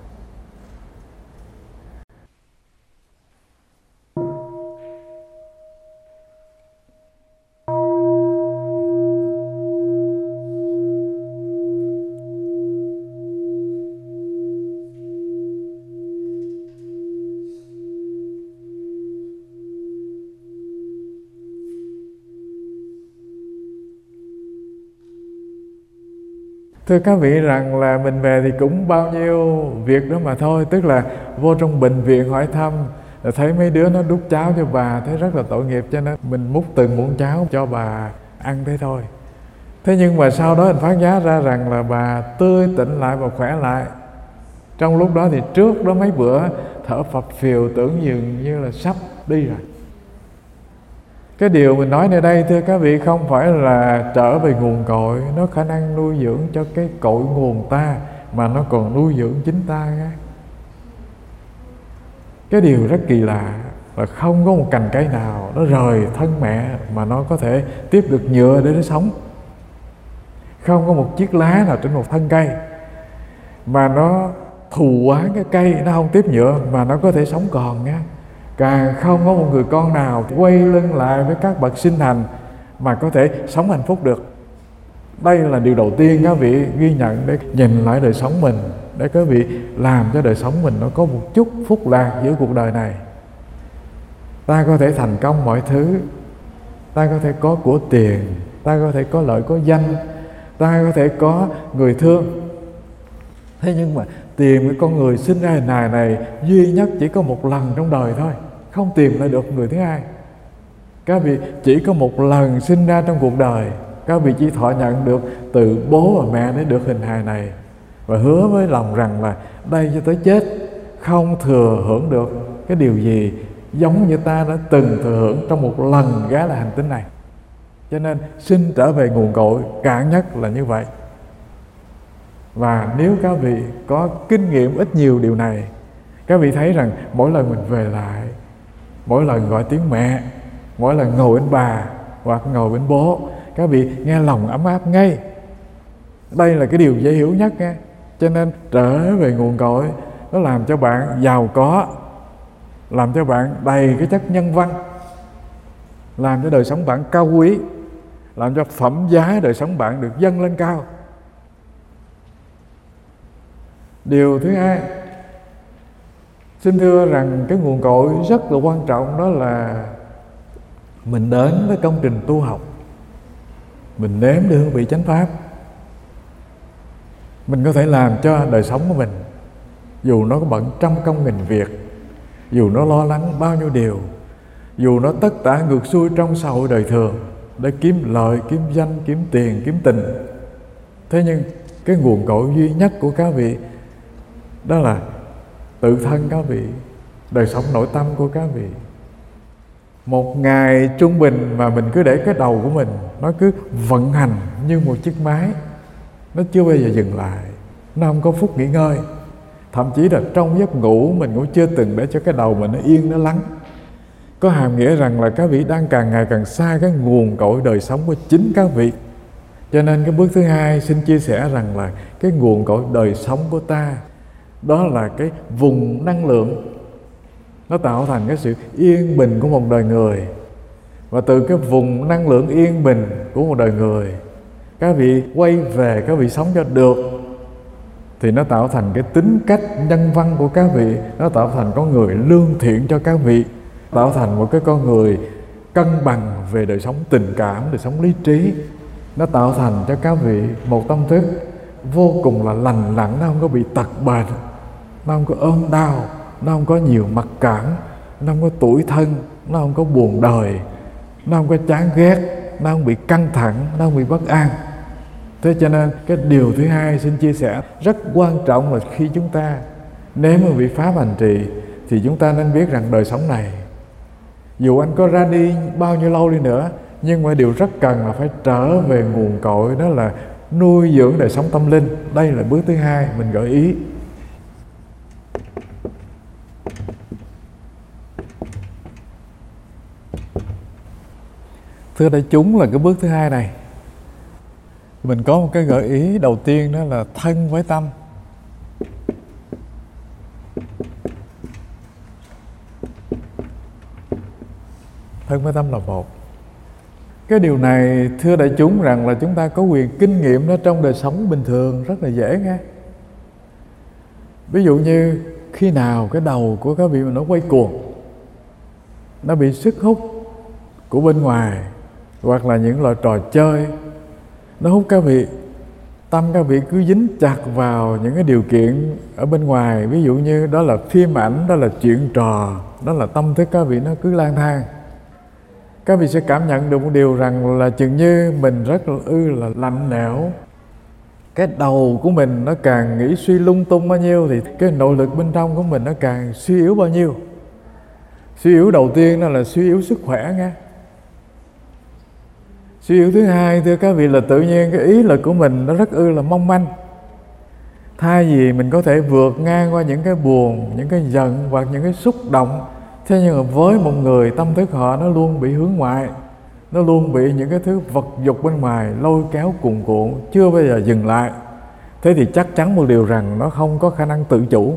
Thưa các vị rằng là mình về thì cũng bao nhiêu việc đó mà thôi. Tức là vô trong bệnh viện hỏi thăm, thấy mấy đứa nó đút cháo cho bà, thấy rất là tội nghiệp, cho nên mình múc từng muỗng cháo cho bà ăn thế thôi. Thế nhưng mà sau đó mình phát giác ra rằng là bà tươi tỉnh lại và khỏe lại. Trong lúc đó thì trước đó mấy bữa thở phập phìu, tưởng dường như là sắp đi rồi. Cái điều mình nói nơi đây thưa các vị không phải là trở về nguồn cội, nó khả năng nuôi dưỡng cho cái cội nguồn ta, mà nó còn nuôi dưỡng chính ta. Cái điều rất kỳ lạ là không có một cành cây nào nó rời thân mẹ mà nó có thể tiếp được nhựa để nó sống. Không có một chiếc lá nào trên một thân cây mà nó thù oán cái cây, nó không tiếp nhựa mà nó có thể sống còn nha. Càng không có một người con nào quay lưng lại với các bậc sinh thành mà có thể sống hạnh phúc được. Đây là điều đầu tiên các vị ghi nhận để nhìn lại đời sống mình, để các vị làm cho đời sống mình nó có một chút phúc lạc giữa cuộc đời này. Ta có thể thành công mọi thứ, ta có thể có của tiền, ta có thể có lợi có danh, ta có thể có người thương. Thế nhưng mà tìm cái con người sinh ra hình hài này duy nhất chỉ có một lần trong đời thôi, không tìm lại được người thứ hai. Các vị chỉ có một lần sinh ra trong cuộc đời, các vị chỉ thọ nhận được từ bố và mẹ để được hình hài này, và hứa với lòng rằng là đây cho tới chết không thừa hưởng được cái điều gì giống như ta đã từng thừa hưởng trong một lần ghé lại hành tinh này. Cho nên xin trở về nguồn cội, cạn nhất là như vậy. Và nếu các vị có kinh nghiệm ít nhiều điều này, Các vị thấy rằng mỗi lần mình về lại, mỗi lần gọi tiếng mẹ, mỗi lần ngồi bên bà hoặc ngồi bên bố, các vị nghe lòng ấm áp ngay. Đây là cái điều dễ hiểu nhất nha. Cho nên trở về nguồn cội, nó làm cho bạn giàu có, làm cho bạn đầy cái chất nhân văn, làm cho đời sống bạn cao quý, làm cho phẩm giá đời sống bạn được dâng lên cao. Điều thứ hai, xin thưa rằng cái nguồn cội rất là quan trọng, đó là mình đến với công trình tu học, mình nếm được hương vị chánh pháp, mình có thể làm cho đời sống của mình, dù nó có bận trăm công nghìn việc, dù nó lo lắng bao nhiêu điều, dù nó tất tả ngược xuôi trong xã hội đời thường để kiếm lợi, kiếm danh, kiếm tiền, kiếm tình. Thế nhưng cái nguồn cội duy nhất của các vị đó là tự thân các vị, đời sống nội tâm của các vị. Một ngày trung bình mà mình cứ để cái đầu của mình nó cứ vận hành như một chiếc máy, nó chưa bao giờ dừng lại, nó không có phút nghỉ ngơi. Thậm chí là trong giấc ngủ mình cũng chưa từng để cho cái đầu mình nó yên, nó lắng. Có hàm nghĩa rằng là các vị đang càng ngày càng xa cái nguồn cội đời sống của chính các vị. Cho nên cái bước thứ hai xin chia sẻ rằng là cái nguồn cội đời sống của ta, đó là cái vùng năng lượng, nó tạo thành cái sự yên bình của một đời người. Và từ cái vùng năng lượng yên bình của một đời người, các vị quay về, các vị sống cho được, thì nó tạo thành cái tính cách nhân văn của các vị, nó tạo thành con người lương thiện cho các vị, tạo thành một cái con người cân bằng về đời sống tình cảm, đời sống lý trí. Nó tạo thành cho các vị một tâm thức vô cùng là lành lặn, nó không có bị tật bệnh, nó không có ốm đau, nó không có nhiều mặc cảm, nó không có tủi thân, nó không có buồn đời, nó không có chán ghét, nó không bị căng thẳng, nó không bị bất an. Thế cho nên cái điều thứ hai xin chia sẻ rất quan trọng là khi chúng ta nếm một vị pháp hành trì, thì chúng ta nên biết rằng đời sống này, dù anh có ra đi bao nhiêu lâu đi nữa, nhưng mà điều rất cần là phải trở về nguồn cội, đó là nuôi dưỡng đời sống tâm linh. Đây là bước thứ hai mình gợi ý. Thưa đại chúng, là cái bước thứ hai này mình có một cái gợi ý đầu tiên, đó là thân với tâm. Thân với tâm là một. Cái điều này thưa đại chúng rằng là chúng ta có quyền kinh nghiệm nó trong đời sống bình thường rất là dễ nghe. Ví dụ như khi nào cái đầu của các vị mà nó quay cuồng, nó bị sức hút của bên ngoài, hoặc là những loại trò chơi nó hút các vị, tâm các vị cứ dính chặt vào những cái điều kiện ở bên ngoài. Ví dụ như đó là phim ảnh, đó là chuyện trò, đó là tâm thức các vị nó cứ lang thang. Các vị sẽ cảm nhận được một điều rằng là chừng như mình rất là ư là lạnh lẽo. Cái đầu của mình nó càng nghĩ suy lung tung bao nhiêu, thì cái nội lực bên trong của mình nó càng suy yếu bao nhiêu. Suy yếu đầu tiên đó là suy yếu sức khỏe nghe. Suy yếu thứ hai thưa các vị là tự nhiên cái ý lực của mình nó rất ư là mong manh. Thay vì mình có thể vượt ngang qua những cái buồn, những cái giận hoặc những cái xúc động, thế nhưng mà với một người tâm thức họ nó luôn bị hướng ngoại, nó luôn bị những cái thứ vật dục bên ngoài lôi kéo cuồn cuộn, chưa bao giờ dừng lại. Thế thì chắc chắn một điều rằng nó không có khả năng tự chủ.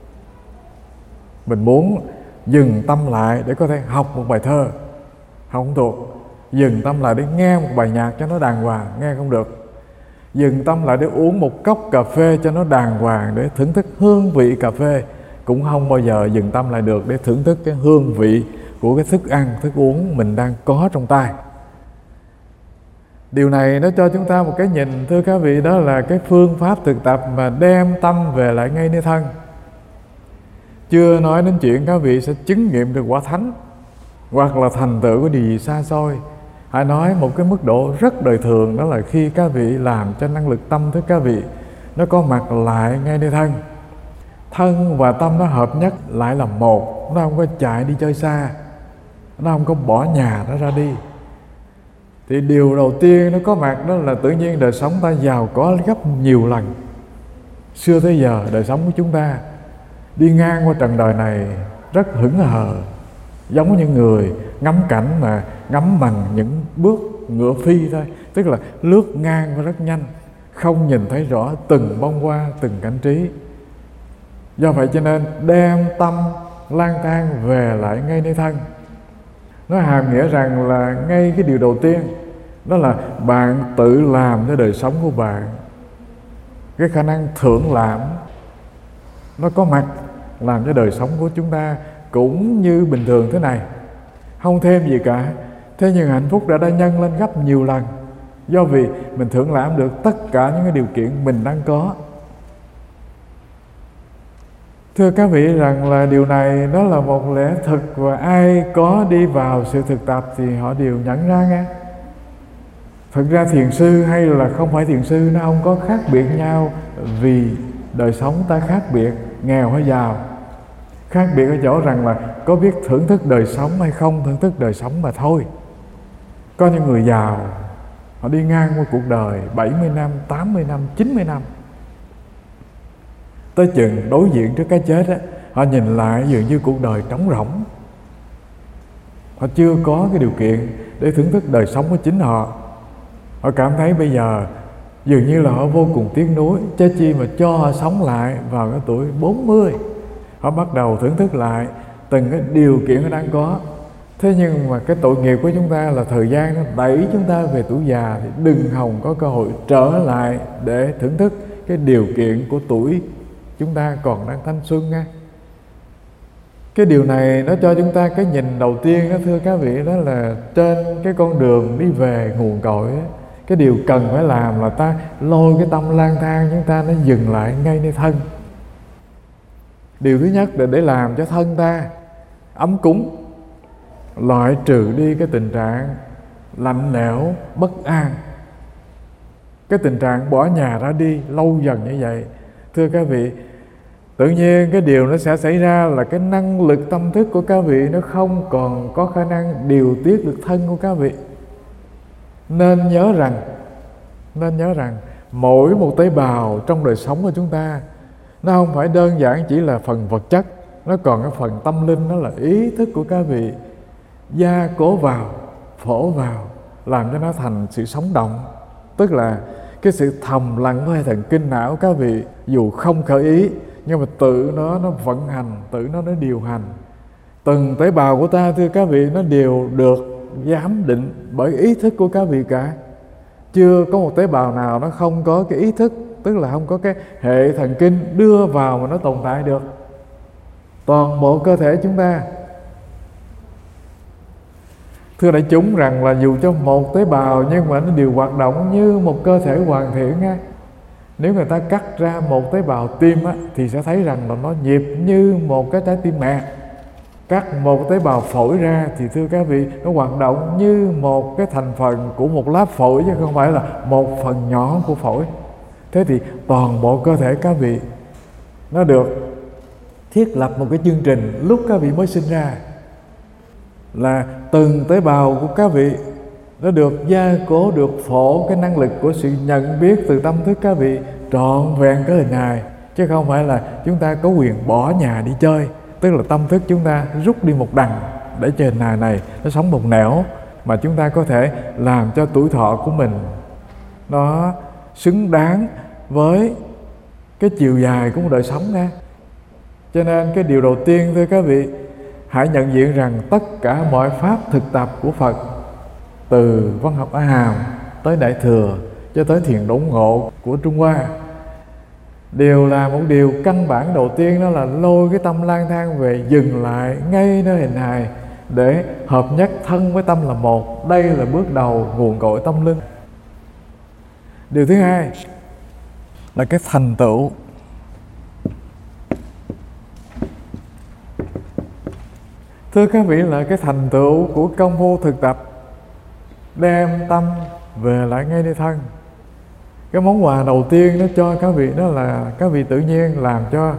Mình muốn dừng tâm lại để có thể học một bài thơ, học không thuộc. Dừng tâm lại để nghe một bài nhạc cho nó đàng hoàng, nghe không được. Dừng tâm lại để uống một cốc cà phê cho nó đàng hoàng, để thưởng thức hương vị cà phê, cũng không bao giờ dừng tâm lại được để thưởng thức cái hương vị của cái thức ăn, thức uống mình đang có trong tay. Điều này nó cho chúng ta một cái nhìn thưa các vị, đó là cái phương pháp thực tập mà đem tâm về lại ngay nơi thân. Chưa nói đến chuyện các vị sẽ chứng nghiệm được quả thánh, hoặc là thành tựu của điều gì xa xôi. Hãy nói một cái mức độ rất đời thường, đó là khi các vị làm cho năng lực tâm thức các vị nó có mặt lại ngay nơi thân. Thân và tâm nó hợp nhất lại là một, nó không có chạy đi chơi xa, nó không có bỏ nhà nó ra đi. Thì điều đầu tiên nó có mặt đó là tự nhiên đời sống ta giàu có gấp nhiều lần xưa tới giờ đời sống của chúng ta. đi ngang qua trần đời này rất hững hờ, giống như người ngắm cảnh mà ngắm bằng những bước ngựa phi thôi, tức là lướt ngang và rất nhanh, không nhìn thấy rõ từng bông hoa, từng cảnh trí. Do vậy cho nên đem tâm lang thang về lại ngay nơi thân. Nó hàm nghĩa rằng là ngay cái điều đầu tiên đó là bạn tự làm cho đời sống của bạn. Cái khả năng thưởng lãm nó có mặt làm cho đời sống của chúng ta cũng như bình thường thế này, không thêm gì cả. Thế nhưng hạnh phúc đã đã nhân lên gấp nhiều lần, do vì mình thưởng lãm được tất cả những cái điều kiện mình đang có. Thưa các vị rằng là điều này nó là một lẽ thực, và ai có đi vào sự thực tập thì họ đều nhận ra nghe. Thực ra thiền sư hay là không phải thiền sư nó không có khác biệt nhau, vì đời sống ta khác biệt, nghèo hay giàu. Khác biệt ở chỗ rằng là có biết thưởng thức đời sống hay không thưởng thức đời sống mà thôi. Có những người giàu, họ đi ngang qua cuộc đời bảy mươi năm, tám mươi năm, chín mươi năm, tới chừng đối diện trước cái chết á, họ nhìn lại dường như cuộc đời trống rỗng. Họ chưa có cái điều kiện để thưởng thức đời sống của chính họ. Họ cảm thấy bây giờ dường như là họ vô cùng tiếc nuối, chớ chi mà cho họ sống lại vào cái tuổi bốn mươi. Họ bắt đầu thưởng thức lại từng cái điều kiện họ đang có. Thế nhưng mà cái tội nghiệp của chúng ta là thời gian nó đẩy chúng ta về tuổi già, thì đừng hòng có cơ hội trở lại để thưởng thức cái điều kiện của tuổi chúng ta còn đang thanh xuân nha. Cái điều này nó cho chúng ta cái nhìn đầu tiên đó, thưa các vị, đó là trên cái con đường đi về nguồn cội đó, cái điều cần phải làm là ta lôi cái tâm lang thang chúng ta nó dừng lại ngay nơi thân. Điều thứ nhất là để làm cho thân ta ấm cúng, loại trừ đi cái tình trạng lạnh lẽo, bất an, cái tình trạng bỏ nhà ra đi lâu dần như vậy. Thưa các vị, tự nhiên cái điều nó sẽ xảy ra là cái năng lực tâm thức của các vị nó không còn có khả năng điều tiết được thân của các vị. Nên nhớ rằng Nên nhớ rằng mỗi một tế bào trong đời sống của chúng ta nó không phải đơn giản chỉ là phần vật chất, nó còn cái phần tâm linh, đó là ý thức của các vị gia cố vào, phổ vào, làm cho nó thành sự sống động. Tức là cái sự thầm lặng với thần kinh não các vị, dù không khởi ý nhưng mà tự nó nó vận hành, tự nó nó điều hành. Từng tế bào của ta, thưa các vị, nó đều được giám định bởi ý thức của các vị cả. Chưa có một tế bào nào nó không có cái ý thức, tức là không có cái hệ thần kinh đưa vào mà nó tồn tại được. Toàn bộ cơ thể chúng ta, thưa đại chúng, rằng là dù cho một tế bào nhưng mà nó đều hoạt động như một cơ thể hoàn thiện á. Nếu người ta cắt ra một tế bào tim á, thì sẽ thấy rằng là nó nhịp như một cái trái tim mẹ. Cắt một tế bào phổi ra thì thưa các vị, nó hoạt động như một cái thành phần của một lá phổi, chứ không phải là một phần nhỏ của phổi. Thế thì toàn bộ cơ thể các vị nó được thiết lập một cái chương trình lúc các vị mới sinh ra, là từng tế bào của các vị nó được gia cố, được phổ cái năng lực của sự nhận biết từ tâm thức các vị trọn vẹn cái hình hài, chứ không phải là chúng ta có quyền bỏ nhà đi chơi. Tức là tâm thức chúng ta rút đi một đằng để cho hình hài này nó sống một nẻo, mà chúng ta có thể làm cho tuổi thọ của mình nó xứng đáng với cái chiều dài của một đời sống nha. Cho nên cái điều đầu tiên, thưa các vị, hãy nhận diện rằng tất cả mọi pháp thực tập của Phật, từ văn học A Hàm tới Đại Thừa cho tới thiền đốn ngộ của Trung Hoa, đều là một điều căn bản đầu tiên, đó là lôi cái tâm lang thang về dừng lại ngay nơi hình hài để hợp nhất thân với tâm là một. Đây là bước đầu nguồn cội tâm linh. Điều thứ hai là cái thành tựu. Thưa các vị, là cái thành tựu của công phu thực tập đem tâm về lại ngay nơi thân. Cái món quà đầu tiên nó cho các vị đó là các vị tự nhiên làm cho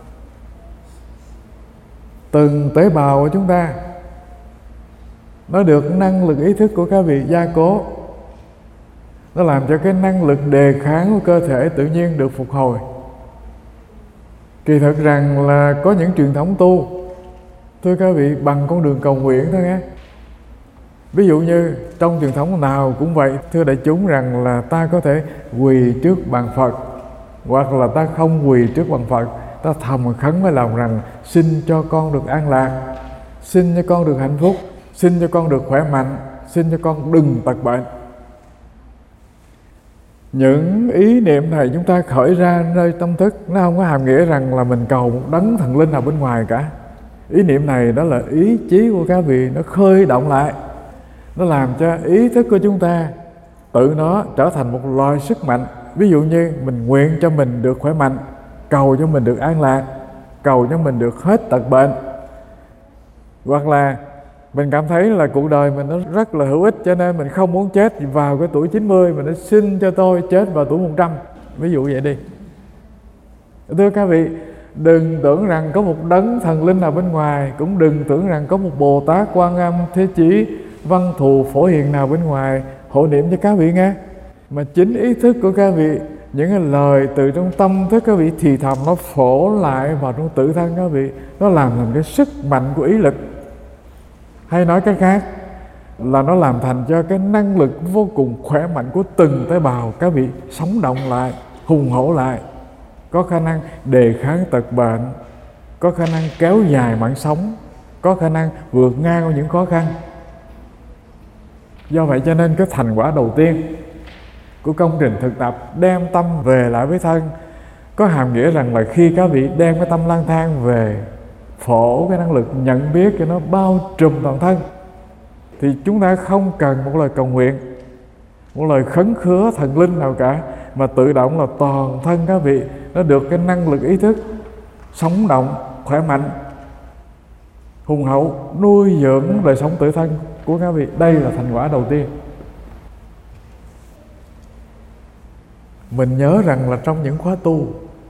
từng tế bào của chúng ta nó được năng lực ý thức của các vị gia cố. Nó làm cho cái năng lực đề kháng của cơ thể tự nhiên được phục hồi. Kỳ thực rằng là có những truyền thống tu, thưa các vị, bằng con đường cầu nguyện thôi nghe. Ví dụ như trong truyền thống nào cũng vậy, thưa đại chúng, rằng là ta có thể quỳ trước bàn Phật, hoặc là ta không quỳ trước bàn Phật, ta thầm khấn với lòng rằng xin cho con được an lạc, xin cho con được hạnh phúc, xin cho con được khỏe mạnh, xin cho con đừng tật bệnh. Những ý niệm này chúng ta khởi ra nơi tâm thức, nó không có hàm nghĩa rằng là mình cầu một đấng thần linh nào bên ngoài cả. Ý niệm này đó là ý chí của các vị, nó khơi động lại, nó làm cho ý thức của chúng ta tự nó trở thành một loại sức mạnh. Ví dụ như mình nguyện cho mình được khỏe mạnh, cầu cho mình được an lạc, cầu cho mình được hết tật bệnh. Hoặc là mình cảm thấy là cuộc đời mình nó rất là hữu ích, cho nên mình không muốn chết vào cái tuổi chín mươi, mình nói xin cho tôi chết vào tuổi một trăm. Ví dụ vậy đi. Thưa các vị, đừng tưởng rằng có một đấng thần linh nào bên ngoài, cũng đừng tưởng rằng có một Bồ Tát, Quan Âm, Thế Chí, Văn Thù, Phổ Hiền nào bên ngoài hộ niệm cho các vị nghe. Mà chính ý thức của các vị, những cái lời từ trong tâm thức các vị thì thầm, nó phổ lại vào trong tự thân các vị, nó làm thành cái sức mạnh của ý lực. Hay nói cách khác là nó làm thành cho cái năng lực vô cùng khỏe mạnh của từng tế bào các vị sống động lại, hùng hổ lại, có khả năng đề kháng tật bệnh, có khả năng kéo dài mạng sống, có khả năng vượt ngang những khó khăn. Do vậy cho nên cái thành quả đầu tiên của công trình thực tập đem tâm về lại với thân có hàm nghĩa rằng là khi các vị đem cái tâm lang thang về, phổ cái năng lực nhận biết cho nó bao trùm toàn thân, thì chúng ta không cần một lời cầu nguyện, một lời khấn khứa thần linh nào cả, mà tự động là toàn thân các vị nó được cái năng lực ý thức sống động, khỏe mạnh, hùng hậu, nuôi dưỡng đời sống tự thân của các vị. Đây là thành quả đầu tiên. Mình nhớ rằng là trong những khóa tu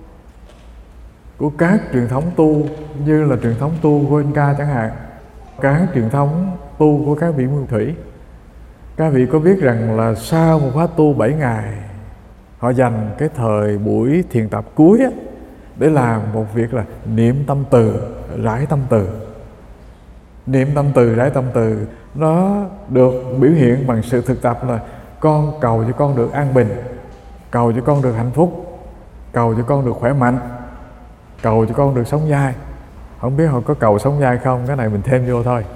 của các truyền thống tu, như là truyền thống tu của Anh Ca chẳng hạn, các truyền thống tu của các vị Nguyên Thủy, các vị có biết rằng là sau một khóa tu bảy ngày, họ dành cái thời buổi thiền tập cuối á, để làm một việc là niệm tâm từ, rải tâm từ. Niệm tâm từ, rải tâm từ nó được biểu hiện bằng sự thực tập là con cầu cho con được an bình, cầu cho con được hạnh phúc, cầu cho con được khỏe mạnh, cầu cho con được sống dai. Không biết họ có cầu sống dai không, cái này mình thêm vô thôi.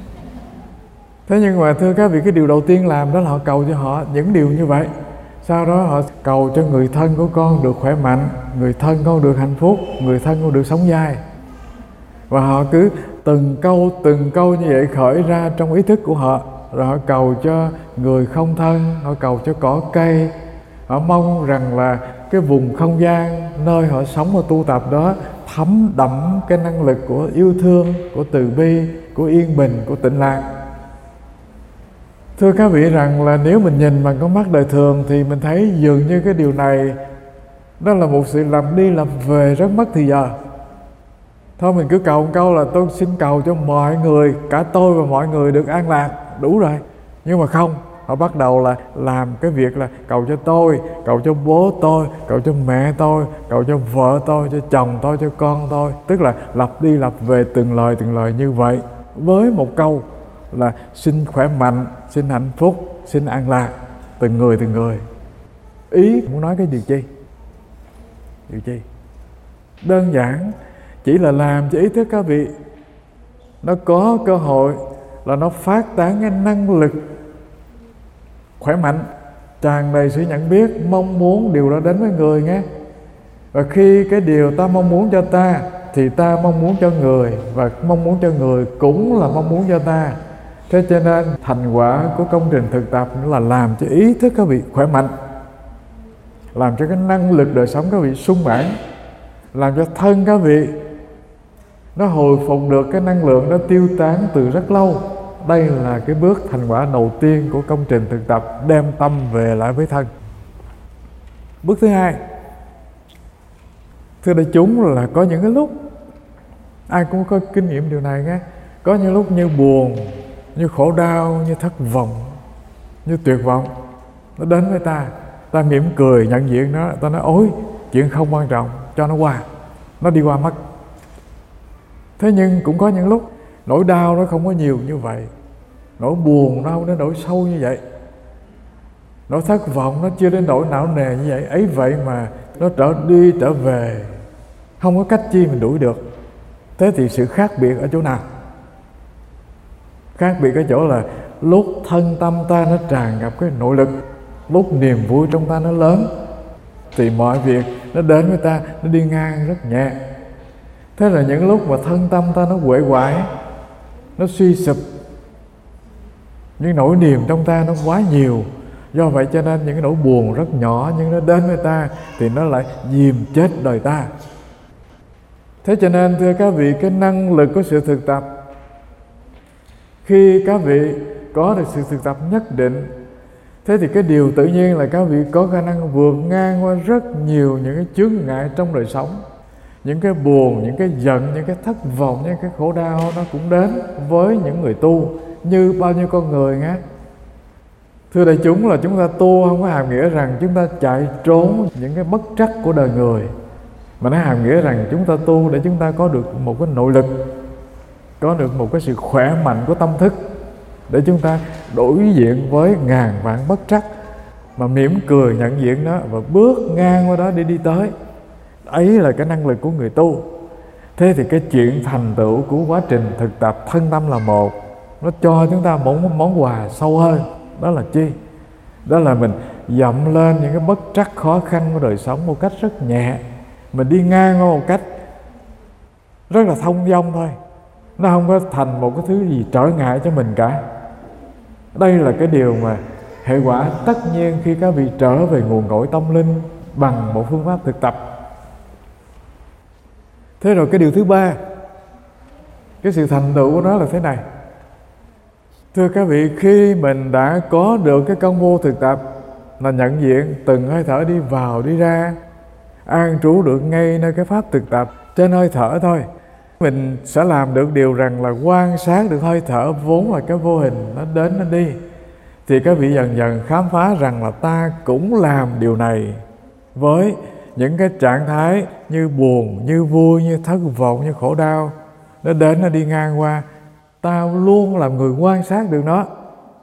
Thế nhưng mà thưa các vị, cái điều đầu tiên làm đó là họ cầu cho họ những điều như vậy. Sau đó họ cầu cho người thân của con được khỏe mạnh, người thân con được hạnh phúc, người thân con được sống dai. Và họ cứ từng câu từng câu như vậy khởi ra trong ý thức của họ. Rồi họ cầu cho người không thân, họ cầu cho cỏ cây. Họ mong rằng là cái vùng không gian nơi họ sống và tu tập đó thấm đậm cái năng lực của yêu thương, của từ bi, của yên bình, của tịnh lạc. Thưa các vị rằng là nếu mình nhìn bằng con mắt đời thường thì mình thấy dường như cái điều này đó là một sự lặp đi lặp về rất mất thời giờ. Thôi mình cứ cầu một câu là tôi xin cầu cho mọi người, cả tôi và mọi người được an lạc, đủ rồi. Nhưng mà không, họ bắt đầu là làm cái việc là cầu cho tôi, cầu cho bố tôi, cầu cho mẹ tôi, cầu cho vợ tôi, cho chồng tôi, cho con tôi. Tức là lặp đi lặp về từng lời từng lời như vậy, với một câu là xin khỏe mạnh, xin hạnh phúc, xin an lạc, từng người từng người. Ý muốn nói cái điều chi? Điều chi? Đơn giản chỉ là làm cho ý thức các vị nó có cơ hội là nó phát tán cái năng lực khỏe mạnh, tràn đầy sự nhận biết, mong muốn điều đó đến với người nghe. Và khi cái điều ta mong muốn cho ta thì ta mong muốn cho người, và mong muốn cho người cũng là mong muốn cho ta. Thế cho nên thành quả của công trình thực tập là làm cho ý thức các vị khỏe mạnh, làm cho cái năng lực đời sống các vị sung mãn, làm cho thân các vị nó hồi phục được cái năng lượng đó tiêu tán từ rất lâu. Đây là cái bước thành quả đầu tiên của công trình thực tập đem tâm về lại với thân. Bước thứ hai, thưa đại chúng, là có những cái lúc ai cũng có kinh nghiệm điều này nghe. Có những lúc như buồn, như khổ đau, như thất vọng, như tuyệt vọng nó đến với ta. Ta mỉm cười nhận diện nó, ta nói ôi chuyện không quan trọng, cho nó qua. nó đi qua mất. Thế nhưng cũng có những lúc nỗi đau nó không có nhiều như vậy, nỗi buồn nó không đến nỗi sâu như vậy, nỗi thất vọng nó chưa đến nỗi não nề như vậy. Ấy vậy mà nó trở đi trở về, không có cách chi mình đuổi được. Thế thì sự khác biệt ở chỗ nào? Khác biệt ở chỗ là lúc thân tâm ta nó tràn ngập cái nội lực, lúc niềm vui trong ta nó lớn, thì mọi việc nó đến với ta, nó đi ngang rất nhẹ. Thế là những lúc mà thân tâm ta nó uể oải, nó suy sụp, những nỗi niềm trong ta nó quá nhiều, do vậy cho nên những cái nỗi buồn rất nhỏ nhưng nó đến với ta thì nó lại dìm chết đời ta. Thế cho nên thưa các vị, cái năng lực của sự thực tập, khi các vị có được sự thực tập nhất định, thế thì cái điều tự nhiên là các vị có khả năng vượt ngang qua rất nhiều những cái chướng ngại trong đời sống. Những cái buồn, những cái giận, những cái thất vọng, những cái khổ đau nó cũng đến với những người tu như bao nhiêu con người nghe. Thưa đại chúng, là chúng ta tu không có hàm nghĩa rằng chúng ta chạy trốn những cái bất trắc của đời người, mà nó hàm nghĩa rằng chúng ta tu để chúng ta có được một cái nội lực, có được một cái sự khỏe mạnh của tâm thức, để chúng ta đối diện với ngàn vạn bất trắc mà mỉm cười nhận diện nó và bước ngang qua đó để đi tới. Ấy là cái năng lực của người tu. Thế thì cái chuyện thành tựu của quá trình thực tập thân tâm là một, nó cho chúng ta một món quà sâu hơn. Đó là chi? Đó là mình dậm lên những cái bất trắc khó khăn của đời sống một cách rất nhẹ. Mình đi ngang qua một cách rất là thông dong thôi, nó không có thành một cái thứ gì trở ngại cho mình cả. Đây là cái điều mà hệ quả tất nhiên khi các vị trở về nguồn cội tâm linh bằng một phương pháp thực tập. Thế rồi cái điều thứ ba, cái sự thành tựu của nó là thế này. Thưa các vị, khi mình đã có được cái công vô thực tập là nhận diện từng hơi thở đi vào đi ra, an trú được ngay nơi cái pháp thực tập trên hơi thở thôi, mình sẽ làm được điều rằng là quan sát được hơi thở vốn là cái vô hình, nó đến nó đi. Thì các vị dần dần khám phá rằng là ta cũng làm điều này với những cái trạng thái như buồn, như vui, như thất vọng, như khổ đau. Nó đến nó đi ngang qua, ta luôn làm người quan sát được nó.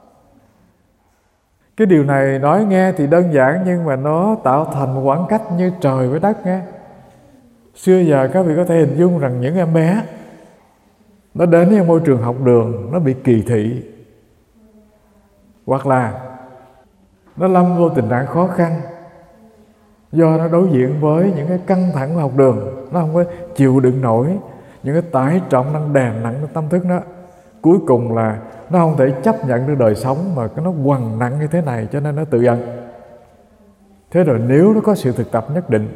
Cái điều này nói nghe thì đơn giản, nhưng mà nó tạo thành một khoảng cách như trời với đất nghe. Xưa giờ các vị có thể hình dung rằng những em bé nó đến với môi trường học đường, nó bị kỳ thị, hoặc là nó lâm vô tình trạng khó khăn do nó đối diện với những cái căng thẳng của học đường, nó không có chịu đựng nổi những cái tải trọng đang đè nặng trong tâm thức nó. Cuối cùng là nó không thể chấp nhận được đời sống mà nó quằn nặng như thế này, cho nên nó tự giận. Thế rồi nếu nó có sự thực tập nhất định,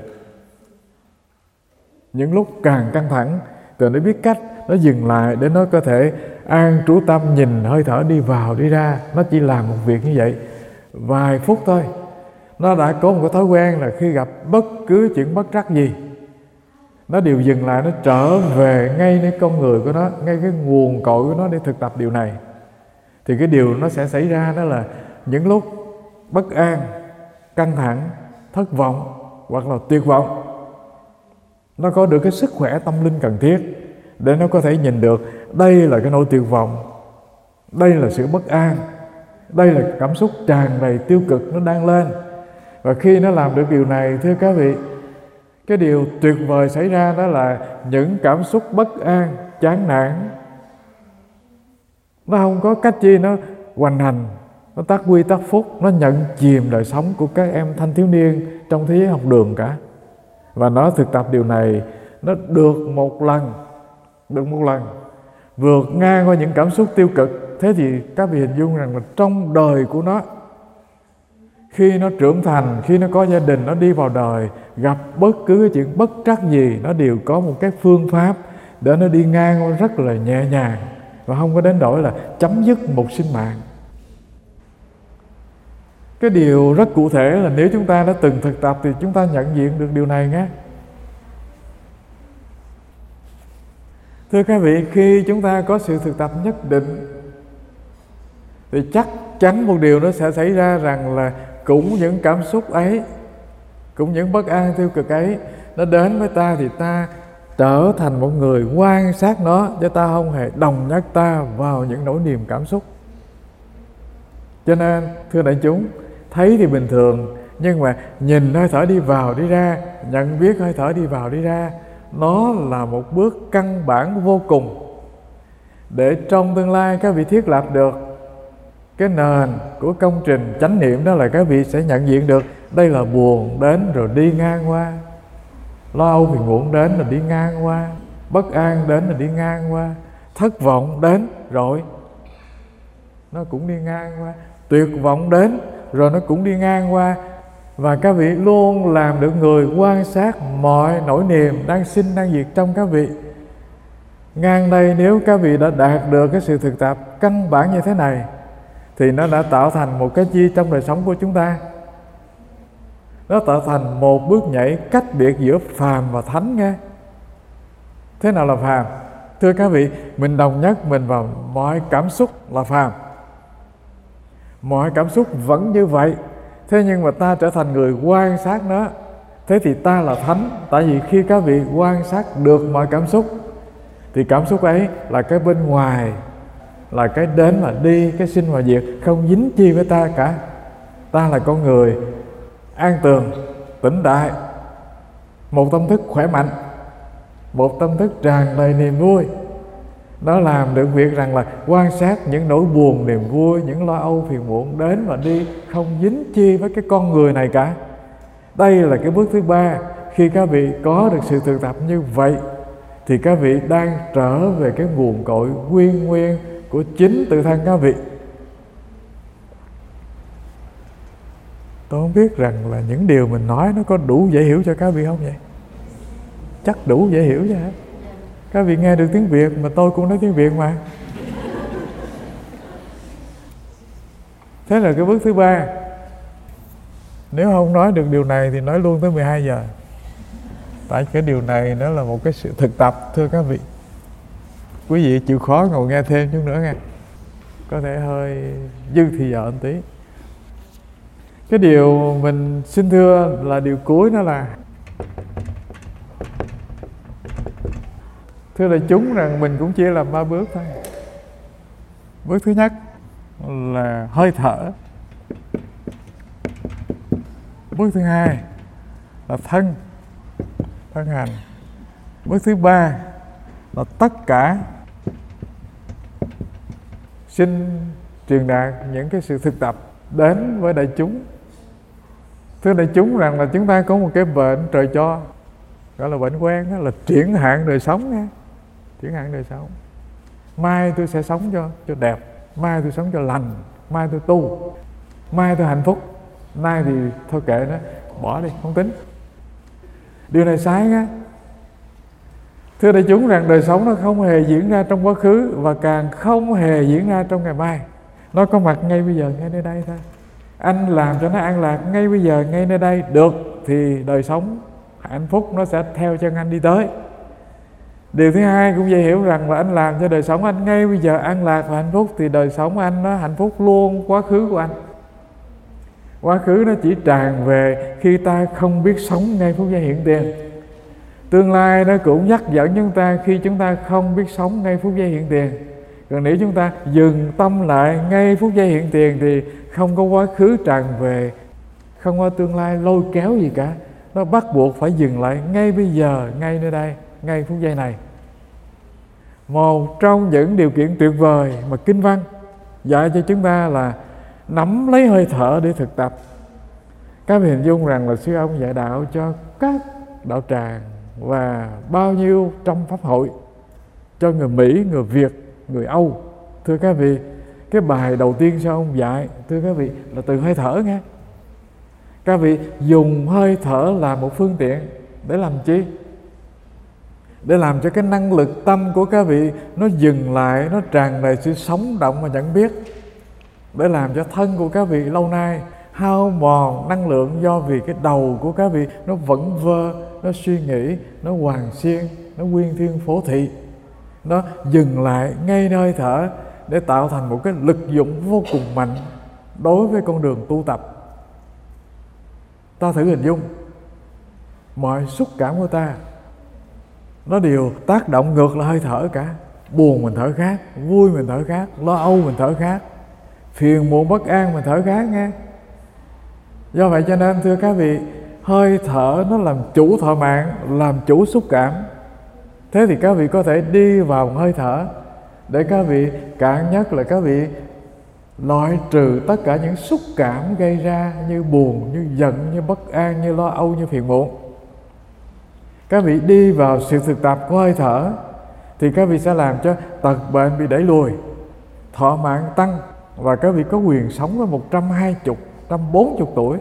những lúc càng căng thẳng thì nó biết cách nó dừng lại để nó có thể an trú tâm, nhìn hơi thở đi vào đi ra. Nó chỉ làm một việc như vậy vài phút thôi, nó đã có một cái thói quen là khi gặp bất cứ chuyện bất trắc gì, nó đều dừng lại, nó trở về ngay nơi con người của nó, ngay cái nguồn cội của nó để thực tập điều này. Thì cái điều nó sẽ xảy ra đó là những lúc bất an, căng thẳng, thất vọng hoặc là tuyệt vọng, nó có được cái sức khỏe tâm linh cần thiết để nó có thể nhìn được đây là cái nỗi tuyệt vọng, đây là sự bất an, đây là cảm xúc tràn đầy tiêu cực nó đang lên. Và khi nó làm được điều này, thưa các vị, cái điều tuyệt vời xảy ra đó là những cảm xúc bất an, chán nản, nó không có cách chi nó hoành hành, nó tắc quy tắc phúc, nó nhận chìm đời sống của các em thanh thiếu niên trong thế giới học đường cả. Và nó thực tập điều này, nó được một lần, được một lần vượt ngang qua những cảm xúc tiêu cực. Thế thì các vị hình dung rằng là trong đời của nó, khi nó trưởng thành, khi nó có gia đình, nó đi vào đời, gặp bất cứ cái chuyện bất trắc gì, nó đều có một cái phương pháp để nó đi ngang qua rất là nhẹ nhàng, và không có đến nỗi là chấm dứt một sinh mạng. Cái điều rất cụ thể là nếu chúng ta đã từng thực tập thì chúng ta nhận diện được điều này nhé. Thưa các vị, khi chúng ta có sự thực tập nhất định thì chắc chắn một điều nó sẽ xảy ra rằng là cũng những cảm xúc ấy, cũng những bất an tiêu cực ấy, nó đến với ta thì ta trở thành một người quan sát nó, chứ ta không hề đồng nhất ta vào những nỗi niềm cảm xúc. Cho nên thưa đại chúng, thấy thì bình thường, nhưng mà nhìn hơi thở đi vào đi ra, nhận biết hơi thở đi vào đi ra, nó là một bước căn bản vô cùng để trong tương lai các vị thiết lập được cái nền của công trình chánh niệm. Đó là các vị sẽ nhận diện được đây là buồn đến rồi đi ngang qua, lo âu phiền muộn đến rồi đi ngang qua, bất an đến rồi đi ngang qua, thất vọng đến rồi nó cũng đi ngang qua, tuyệt vọng đến rồi nó cũng đi ngang qua. Và các vị luôn làm được người quan sát mọi nỗi niềm đang sinh đang diệt trong các vị. Ngang đây, nếu các vị đã đạt được cái sự thực tập căn bản như thế này thì nó đã tạo thành một cái chi trong đời sống của chúng ta. Nó tạo thành một bước nhảy cách biệt giữa phàm và thánh nghe. Thế nào là phàm? Thưa các vị, mình đồng nhất mình vào mọi cảm xúc là phàm. Mọi cảm xúc vẫn như vậy, thế nhưng mà ta trở thành người quan sát nó, thế thì ta là thánh. Tại vì khi các vị quan sát được mọi cảm xúc thì cảm xúc ấy là cái bên ngoài, là cái đến và đi, cái sinh và diệt, không dính chi với ta cả. Ta là con người an tường, tĩnh đại, một tâm thức khỏe mạnh, một tâm thức tràn đầy niềm vui. Nó làm được việc rằng là quan sát những nỗi buồn, niềm vui, những lo âu, phiền muộn đến và đi, không dính chi với cái con người này cả. Đây là cái bước thứ ba. Khi các vị có được sự thực tập như vậy thì các vị đang trở về cái nguồn cội nguyên nguyên của chính tự thân các vị. Tôi không biết rằng là những điều mình nói nó có đủ dễ hiểu cho các vị không vậy? Chắc đủ dễ hiểu chứ hả? Các vị nghe được tiếng Việt mà tôi cũng nói tiếng Việt mà. Thế là cái bước thứ ba. Nếu không nói được điều này thì nói luôn tới mười hai giờ. Tại cái điều này nó là một cái sự thực tập, thưa các vị. Quý vị chịu khó ngồi nghe thêm chút nữa nghe. Có thể hơi dư thì giờ một tí. Cái điều mình xin thưa là điều cuối, đó là thưa đại chúng rằng mình cũng chia làm ba bước thôi. Bước thứ nhất là hơi thở. Bước thứ hai là thân, thân hành. Bước thứ ba là tất cả xin truyền đạt những cái sự thực tập đến với đại chúng. Thưa đại chúng rằng là chúng ta có một cái bệnh trời cho, gọi là bệnh quen, đó là triển hạn đời sống nha. Triển hạn đời sống. Mai tôi sẽ sống cho cho đẹp, mai tôi sống cho lành, mai tôi tu, mai tôi hạnh phúc, nay thì thôi kệ nó, bỏ đi, không tính. Điều này sai nha. Thưa đại chúng rằng đời sống nó không hề diễn ra trong quá khứ và càng không hề diễn ra trong ngày mai. Nó có mặt ngay bây giờ, ngay nơi đây thôi. Anh làm cho nó an lạc ngay bây giờ, ngay nơi đây được thì đời sống hạnh phúc nó sẽ theo chân anh đi tới. Điều thứ hai cũng dễ hiểu rằng là anh làm cho đời sống anh ngay bây giờ an lạc và hạnh phúc thì đời sống anh nó hạnh phúc luôn quá khứ của anh. Quá khứ nó chỉ tràn về khi ta không biết sống ngay phút giây hiện tiền. Tương lai nó cũng nhắc dẫn chúng ta khi chúng ta không biết sống ngay phút giây hiện tiền. Còn nếu chúng ta dừng tâm lại ngay phút giây hiện tiền thì không có quá khứ tràn về, không có tương lai lôi kéo gì cả. Nó bắt buộc phải dừng lại ngay bây giờ, ngay nơi đây, ngay phút giây này. Một trong những điều kiện tuyệt vời mà Kinh Văn dạy cho chúng ta là nắm lấy hơi thở để thực tập. Các vị hình dung rằng là sư ông dạy đạo cho các đạo tràng và bao nhiêu trong pháp hội, cho người Mỹ, người Việt, người Âu. Thưa các vị, cái bài đầu tiên sư ông dạy, thưa các vị, là từ hơi thở nghe. Các vị dùng hơi thở làm một phương tiện để làm chi? Để làm cho cái năng lực tâm của các vị nó dừng lại, nó tràn đầy sự sống động và nhận biết. Để làm cho thân của các vị lâu nay hao mòn năng lượng do vì cái đầu của các vị nó vẫn vơ, nó suy nghĩ, nó hoàng xiên, nó quyên thiên phổ thị. Nó dừng lại ngay nơi thở để tạo thành một cái lực dụng vô cùng mạnh đối với con đường tu tập. Ta thử hình dung mọi xúc cảm của ta nó đều tác động ngược lại hơi thở cả. Buồn mình thở khác, vui mình thở khác, lo âu mình thở khác, phiền muộn bất an mình thở khác nghe. Do vậy cho nên thưa các vị, hơi thở nó làm chủ thọ mạng, làm chủ xúc cảm. Thế thì các vị có thể đi vào hơi thở để các vị cạn nhất là các vị loại trừ tất cả những xúc cảm gây ra như buồn, như giận, như bất an, như lo âu, như phiền muộn. Các vị đi vào sự thực tập của hơi thở thì các vị sẽ làm cho tật bệnh bị đẩy lùi, thọ mạng tăng, và các vị có quyền sống với một trăm hai mươi, một trăm bốn mươi tuổi,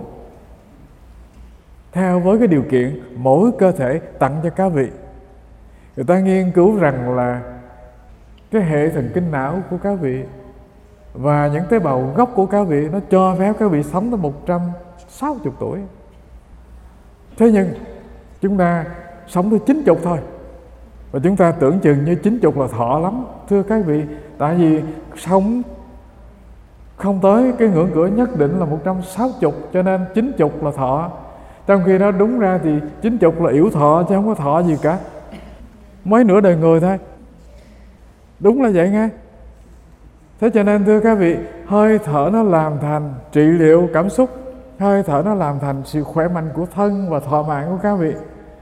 theo với cái điều kiện mỗi cơ thể tặng cho các vị. Người ta nghiên cứu rằng là cái hệ thần kinh não của các vị và những tế bào gốc của các vị nó cho phép các vị sống tới một trăm sáu mươi tuổi. Thế nhưng chúng ta sống tới chín mươi thôi, và chúng ta tưởng chừng như chín mươi là thọ lắm. Thưa các vị, tại vì sống không tới cái ngưỡng cửa nhất định là một trăm sáu mươi, cho nên chín mươi là thọ. Trong khi đó đúng ra thì chín mươi là yểu thọ chứ không có thọ gì cả, mới nửa đời người thôi. Đúng là vậy nghe. Thế cho nên thưa các vị, hơi thở nó làm thành trị liệu cảm xúc, hơi thở nó làm thành sự khỏe mạnh của thân và thọ mạng của các vị.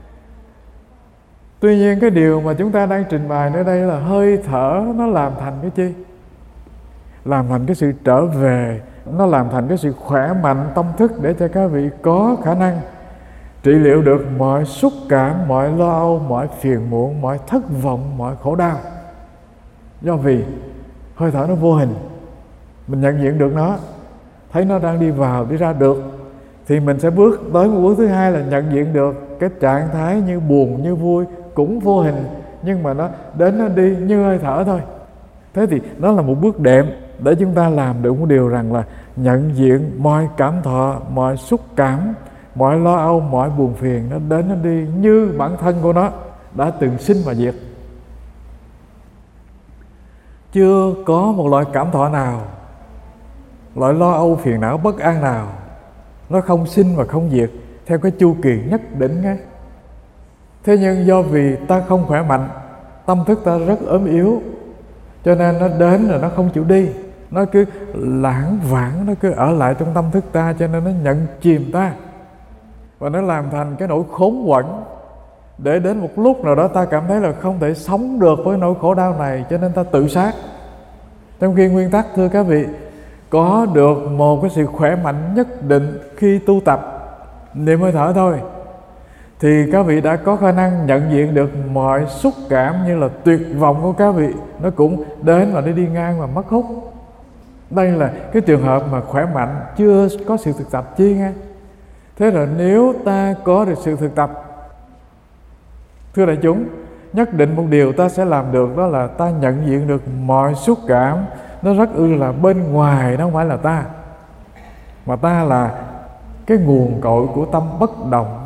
Tuy nhiên cái điều mà chúng ta đang trình bày ở đây là hơi thở nó làm thành cái chi? Làm thành cái sự trở về, nó làm thành cái sự khỏe mạnh tâm thức để cho các vị có khả năng trị liệu được mọi xúc cảm, mọi lo âu, mọi phiền muộn, mọi thất vọng, mọi khổ đau. Do vì hơi thở nó vô hình, mình nhận diện được nó, thấy nó đang đi vào, đi ra được, thì mình sẽ bước tới một bước thứ hai là nhận diện được cái trạng thái như buồn, như vui cũng vô hình, nhưng mà nó đến nó đi như hơi thở thôi. Thế thì nó là một bước đệm để chúng ta làm được một điều rằng là nhận diện mọi cảm thọ, mọi xúc cảm, mọi lo âu, mọi buồn phiền, nó đến nó đi như bản thân của nó đã từng sinh và diệt. Chưa có một loại cảm thọ nào, loại lo âu phiền não bất an nào nó không sinh và không diệt theo cái chu kỳ nhất định nghe. Thế nhưng do vì ta không khỏe mạnh, tâm thức ta rất ốm yếu, cho nên nó đến rồi nó không chịu đi, nó cứ lãng vãng, nó cứ ở lại trong tâm thức ta, cho nên nó nhận chìm ta và nó làm thành cái nỗi khốn quẫn, để đến một lúc nào đó ta cảm thấy là không thể sống được với nỗi khổ đau này, cho nên ta tự sát. Trong khi nguyên tắc thưa các vị, có được một cái sự khỏe mạnh nhất định khi tu tập niệm hơi thở thôi, thì các vị đã có khả năng nhận diện được mọi xúc cảm như là tuyệt vọng của các vị, nó cũng đến và nó đi ngang và mất hút. Đây là cái trường hợp mà khỏe mạnh chưa có sự thực tập chi nghe. Thế rồi nếu ta có được sự thực tập, thưa đại chúng, nhất định một điều ta sẽ làm được, đó là ta nhận diện được mọi xúc cảm nó rất ư là bên ngoài, nó không phải là ta, mà ta là cái nguồn cội của tâm bất động.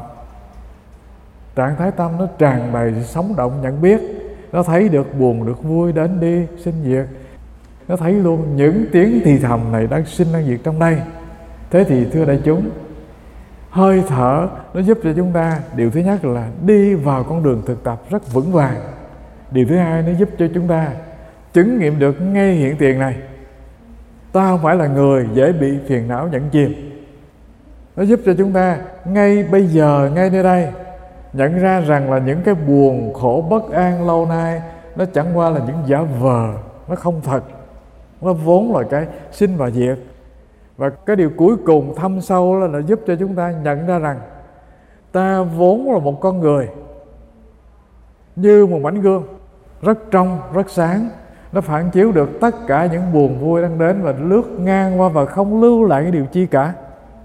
Trạng thái tâm nó tràn đầy sống động nhận biết, nó thấy được buồn được vui, đến đi sinh diệt, nó thấy luôn những tiếng thì thầm này đang sinh đang diệt trong đây. Thế thì thưa đại chúng, hơi thở nó giúp cho chúng ta, điều thứ nhất là đi vào con đường thực tập rất vững vàng. Điều thứ hai, nó giúp cho chúng ta chứng nghiệm được ngay hiện tiền này, ta không phải là người dễ bị phiền não nhận chìm. Nó giúp cho chúng ta ngay bây giờ, ngay nơi đây, nhận ra rằng là những cái buồn khổ bất an lâu nay nó chẳng qua là những giả vờ, nó không thật, nó vốn là cái sinh và diệt. Và cái điều cuối cùng thâm sâu là nó giúp cho chúng ta nhận ra rằng ta vốn là một con người như một mảnh gương rất trong, rất sáng, nó phản chiếu được tất cả những buồn vui đang đến và lướt ngang qua và không lưu lại cái điều chi cả.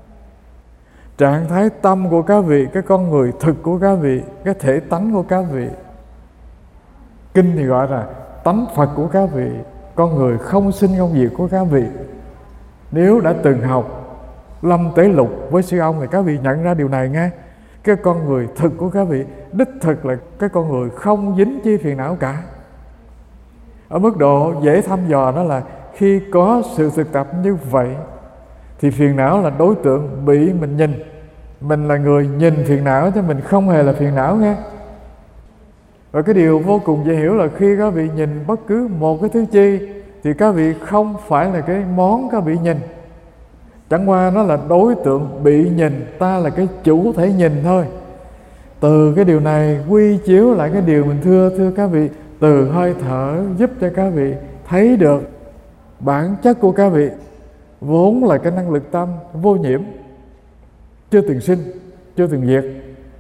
Trạng thái tâm của các vị, cái con người thực của các vị, cái thể tánh của các vị, kinh thì gọi là tánh Phật của các vị, con người không sinh không diệt của các vị. Nếu đã từng học Lâm Tế Lục với sư ông thì các vị nhận ra điều này nghe. Cái con người thực của các vị đích thực là cái con người không dính chi phiền não cả. Ở mức độ dễ thăm dò đó là khi có sự thực tập như vậy thì phiền não là đối tượng bị mình nhìn. Mình là người nhìn phiền não chứ mình không hề là phiền não nghe. Và cái điều vô cùng dễ hiểu là khi các vị nhìn bất cứ một cái thứ chi thì các vị không phải là cái món các vị nhìn, chẳng qua nó là đối tượng bị nhìn, ta là cái chủ thể nhìn thôi. Từ cái điều này quy chiếu lại cái điều mình thưa thưa các vị, từ hơi thở giúp cho các vị thấy được bản chất của các vị vốn là cái năng lực tâm vô nhiễm, chưa từng sinh, chưa từng diệt.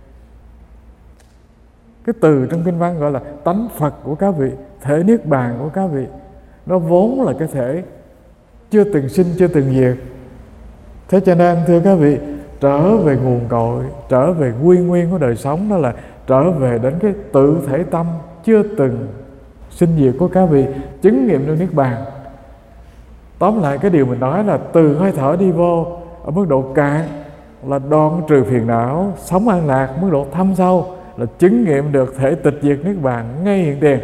Cái từ trong kinh văn gọi là tánh Phật của các vị, thể niết bàn của các vị, nó vốn là cái thể chưa từng sinh, chưa từng diệt. Thế cho nên thưa các vị, trở về nguồn cội, trở về quy nguyên của đời sống, đó là trở về đến cái tự thể tâm chưa từng sinh diệt của các vị, chứng nghiệm được niết bàn. Tóm lại cái điều mình nói là từ hơi thở đi vô ở mức độ cạn là đoạn trừ phiền não, sống an lạc. Mức độ thâm sâu là chứng nghiệm được thể tịch diệt niết bàn ngay hiện tiền.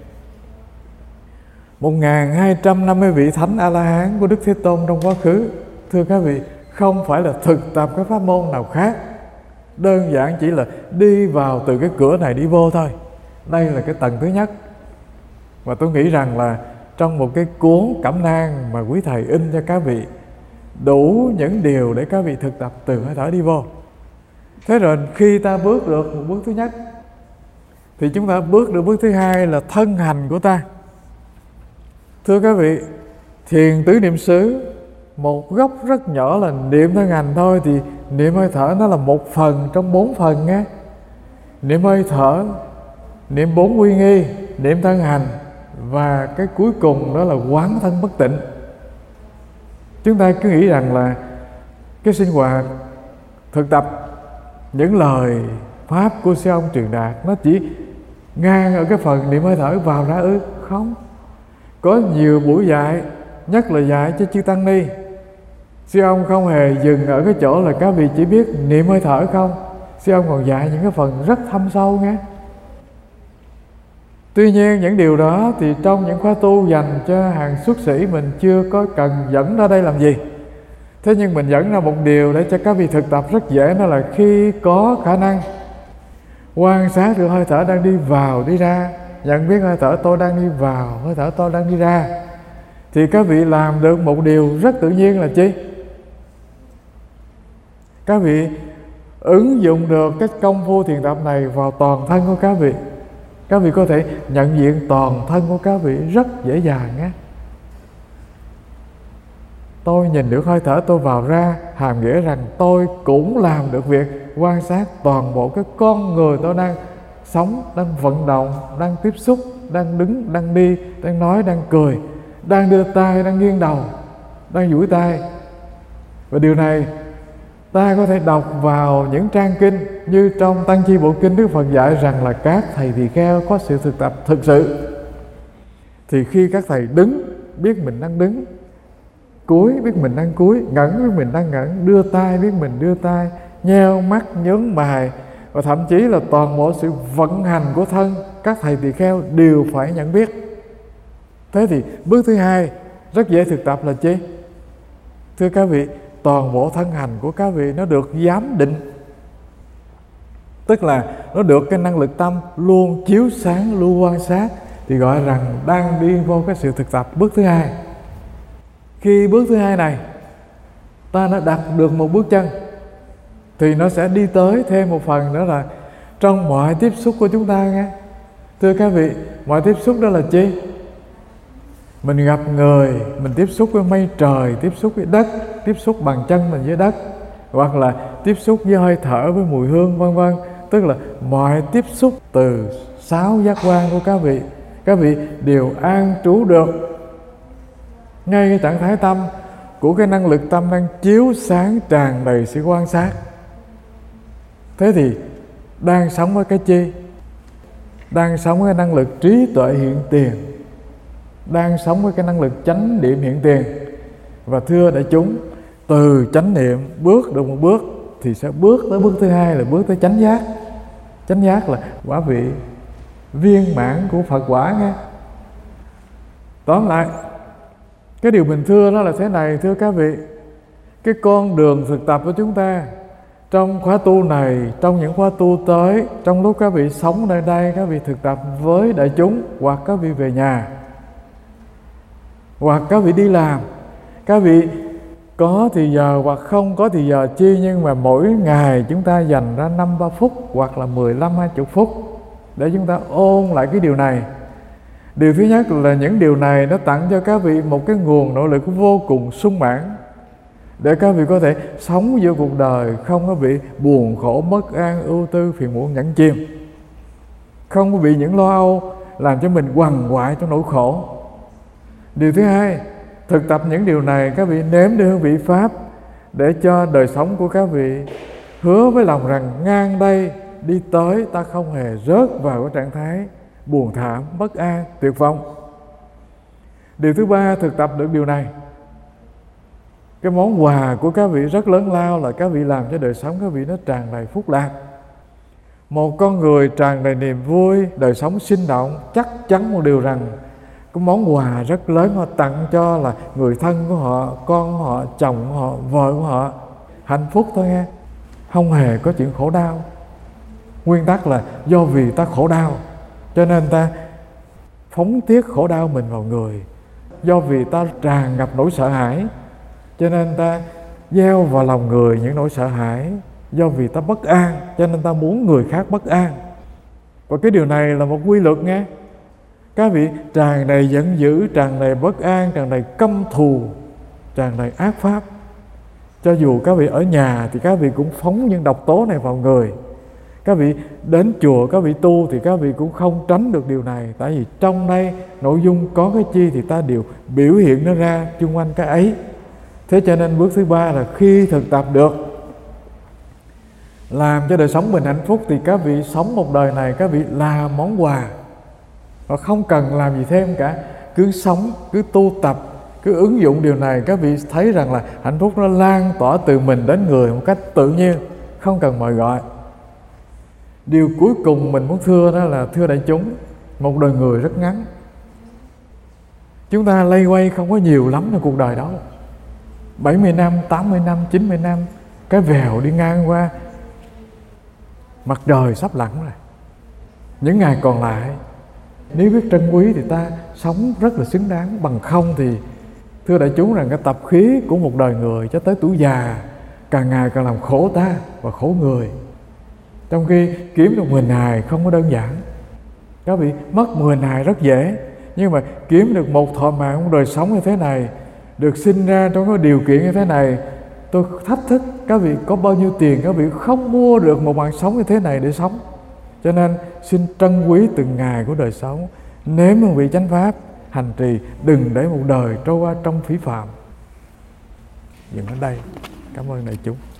Một nghìn hai trăm năm mươi vị thánh A-la-hán của Đức Thế Tôn trong quá khứ, thưa các vị, không phải là thực tập cái pháp môn nào khác, đơn giản chỉ là đi vào từ cái cửa này đi vô thôi. Đây là cái tầng thứ nhất. Và tôi nghĩ rằng là trong một cái cuốn cẩm nang mà quý thầy in cho các vị, đủ những điều để các vị thực tập từ hơi thở đi vô. Thế rồi khi ta bước được một bước thứ nhất thì chúng ta bước được bước thứ hai là thân hành của ta. Thưa các vị, thiền tứ niệm xứ, một góc rất nhỏ là niệm thân hành thôi, thì niệm hơi thở nó là một phần trong bốn phần nghe. Niệm hơi thở, niệm bốn uy nghi, niệm thân hành, và cái cuối cùng đó là quán thân bất tịnh. Chúng ta cứ nghĩ rằng là cái sinh hoạt thực tập những lời pháp của sư ông truyền đạt nó chỉ ngang ở cái phần niệm hơi thở vào ra ư? Không, có nhiều buổi dạy, nhất là dạy cho chư tăng ni, sư ông không hề dừng ở cái chỗ là các vị chỉ biết niệm hơi thở không. Sư ông còn dạy những cái phần rất thâm sâu nghe. Tuy nhiên những điều đó thì trong những khóa tu dành cho hàng xuất sĩ mình chưa có cần dẫn ra đây làm gì. Thế nhưng mình dẫn ra một điều để cho các vị thực tập rất dễ, đó là khi có khả năng quan sát được hơi thở đang đi vào đi ra, nhận biết hơi thở tôi đang đi vào, hơi thở tôi đang đi ra, thì các vị làm được một điều rất tự nhiên là chi? Các vị ứng dụng được cái công phu thiền tập này vào toàn thân của các vị. Các vị có thể nhận diện toàn thân của các vị rất dễ dàng á. Tôi nhìn được hơi thở tôi vào ra, hàm nghĩa rằng tôi cũng làm được việc quan sát toàn bộ cái con người tôi đang sống, đang vận động, đang tiếp xúc, đang đứng, đang đi, đang nói, đang cười, đang đưa tay, đang nghiêng đầu, đang duỗi tay. Và điều này ta có thể đọc vào những trang kinh, như trong Tăng Chi Bộ Kinh, Đức Phật dạy rằng là các thầy tỳ kheo có sự thực tập thực sự. Thì khi các thầy đứng, biết mình đang đứng, cúi biết mình đang cúi, ngẩng biết mình đang ngẩng, đưa tay biết mình đưa tay, nheo mắt, nhướng mày, và thậm chí là toàn bộ sự vận hành của thân, các thầy tỳ kheo đều phải nhận biết. Thế thì bước thứ hai rất dễ thực tập là chi? Thưa các vị, toàn bộ thân hành của các vị nó được giám định, tức là nó được cái năng lực tâm luôn chiếu sáng, luôn quan sát, thì gọi rằng đang đi vô cái sự thực tập bước thứ hai. Khi bước thứ hai này ta đã đặt được một bước chân, thì nó sẽ đi tới thêm một phần nữa là trong mọi tiếp xúc của chúng ta nghe. Thưa các vị, mọi tiếp xúc đó là chi? Mình gặp người, mình tiếp xúc với mây trời, tiếp xúc với đất, tiếp xúc bằng chân mình với đất, hoặc là tiếp xúc với hơi thở, với mùi hương, vân vân. Tức là mọi tiếp xúc từ sáu giác quan của các vị, các vị đều an trú được ngay cái trạng thái tâm của cái năng lực tâm đang chiếu sáng tràn đầy sự quan sát. Thế thì đang sống với cái chi? Đang sống với cái năng lực trí tuệ hiện tiền, đang sống với cái năng lực chánh niệm hiện tiền. Và thưa đại chúng, từ chánh niệm bước được một bước thì sẽ bước tới bước thứ hai là bước tới chánh giác. Chánh giác là quả vị viên mãn của Phật quả nghe. Tóm lại, cái điều mình thưa đó là thế này, thưa các vị, cái con đường thực tập của chúng ta trong khóa tu này, trong những khóa tu tới, trong lúc các vị sống nơi đây, các vị thực tập với đại chúng, hoặc các vị về nhà, hoặc các vị đi làm, các vị có thì giờ hoặc không có thì giờ chi, nhưng mà mỗi ngày chúng ta dành ra năm ba phút hoặc là mười lăm hai mươi phút để chúng ta ôn lại cái điều này. Điều thứ nhất là những điều này nó tặng cho các vị một cái nguồn nỗ lực vô cùng sung mãn để các vị có thể sống giữa cuộc đời không có bị buồn khổ, mất an, ưu tư, phiền muộn nhẫn chìm, không có bị những lo âu làm cho mình quằn quại trong nỗi khổ. Điều thứ hai, thực tập những điều này các vị nếm được hương vị Pháp để cho đời sống của các vị hứa với lòng rằng ngang đây đi tới ta không hề rớt vào cái trạng thái buồn thảm, bất an, tuyệt vọng. Điều thứ ba, thực tập được điều này, cái món quà của các vị rất lớn lao là các vị làm cho đời sống các vị nó tràn đầy phúc lạc. Một con người tràn đầy niềm vui, đời sống sinh động, chắc chắn một điều rằng cái món quà rất lớn họ tặng cho là người thân của họ, con của họ, chồng của họ, vợ của họ, hạnh phúc thôi nghe, không hề có chuyện khổ đau. Nguyên tắc là do vì ta khổ đau cho nên ta phóng tiếc khổ đau mình vào người, do vì ta tràn ngập nỗi sợ hãi cho nên ta gieo vào lòng người những nỗi sợ hãi, do vì ta bất an cho nên ta muốn người khác bất an. Và cái điều này là một quy luật nghe. Các vị tràn đầy giận dữ, tràn đầy bất an, tràn đầy căm thù, tràn đầy ác pháp, cho dù các vị ở nhà thì các vị cũng phóng những độc tố này vào người. Các vị đến chùa, các vị tu thì các vị cũng không tránh được điều này. Tại vì trong đây nội dung có cái chi thì ta đều biểu hiện nó ra chung quanh cái ấy. Thế cho nên bước thứ ba là khi thực tập được làm cho đời sống mình hạnh phúc thì các vị sống một đời này các vị làm món quà, và không cần làm gì thêm cả. Cứ sống, cứ tu tập, cứ ứng dụng điều này, các vị thấy rằng là hạnh phúc nó lan tỏa từ mình đến người một cách tự nhiên, không cần mời gọi. Điều cuối cùng mình muốn thưa đó là, thưa đại chúng, một đời người rất ngắn. Chúng ta lây quay không có nhiều lắm trong cuộc đời đó. bảy mươi năm, tám mươi năm, chín mươi năm, cái vèo đi ngang qua, mặt trời sắp lặn rồi. Những ngày còn lại, nếu biết trân quý thì ta sống rất là xứng đáng. Bằng không thì thưa đại chúng rằng cái tập khí của một đời người cho tới tuổi già càng ngày càng làm khổ ta và khổ người. Trong khi kiếm được mười hài không có đơn giản. Các vị mất mười hài rất dễ, nhưng mà kiếm được một thọ mạng trong đời sống như thế này, được sinh ra trong cái điều kiện như thế này, tôi thách thức các vị có bao nhiêu tiền các vị không mua được một mạng sống như thế này để sống. Cho nên xin trân quý từng ngày của đời sống, nếm hương vị chánh pháp, hành trì, đừng để một đời trôi qua trong phí phạm. Dừng ở đây. Cảm ơn đại chúng.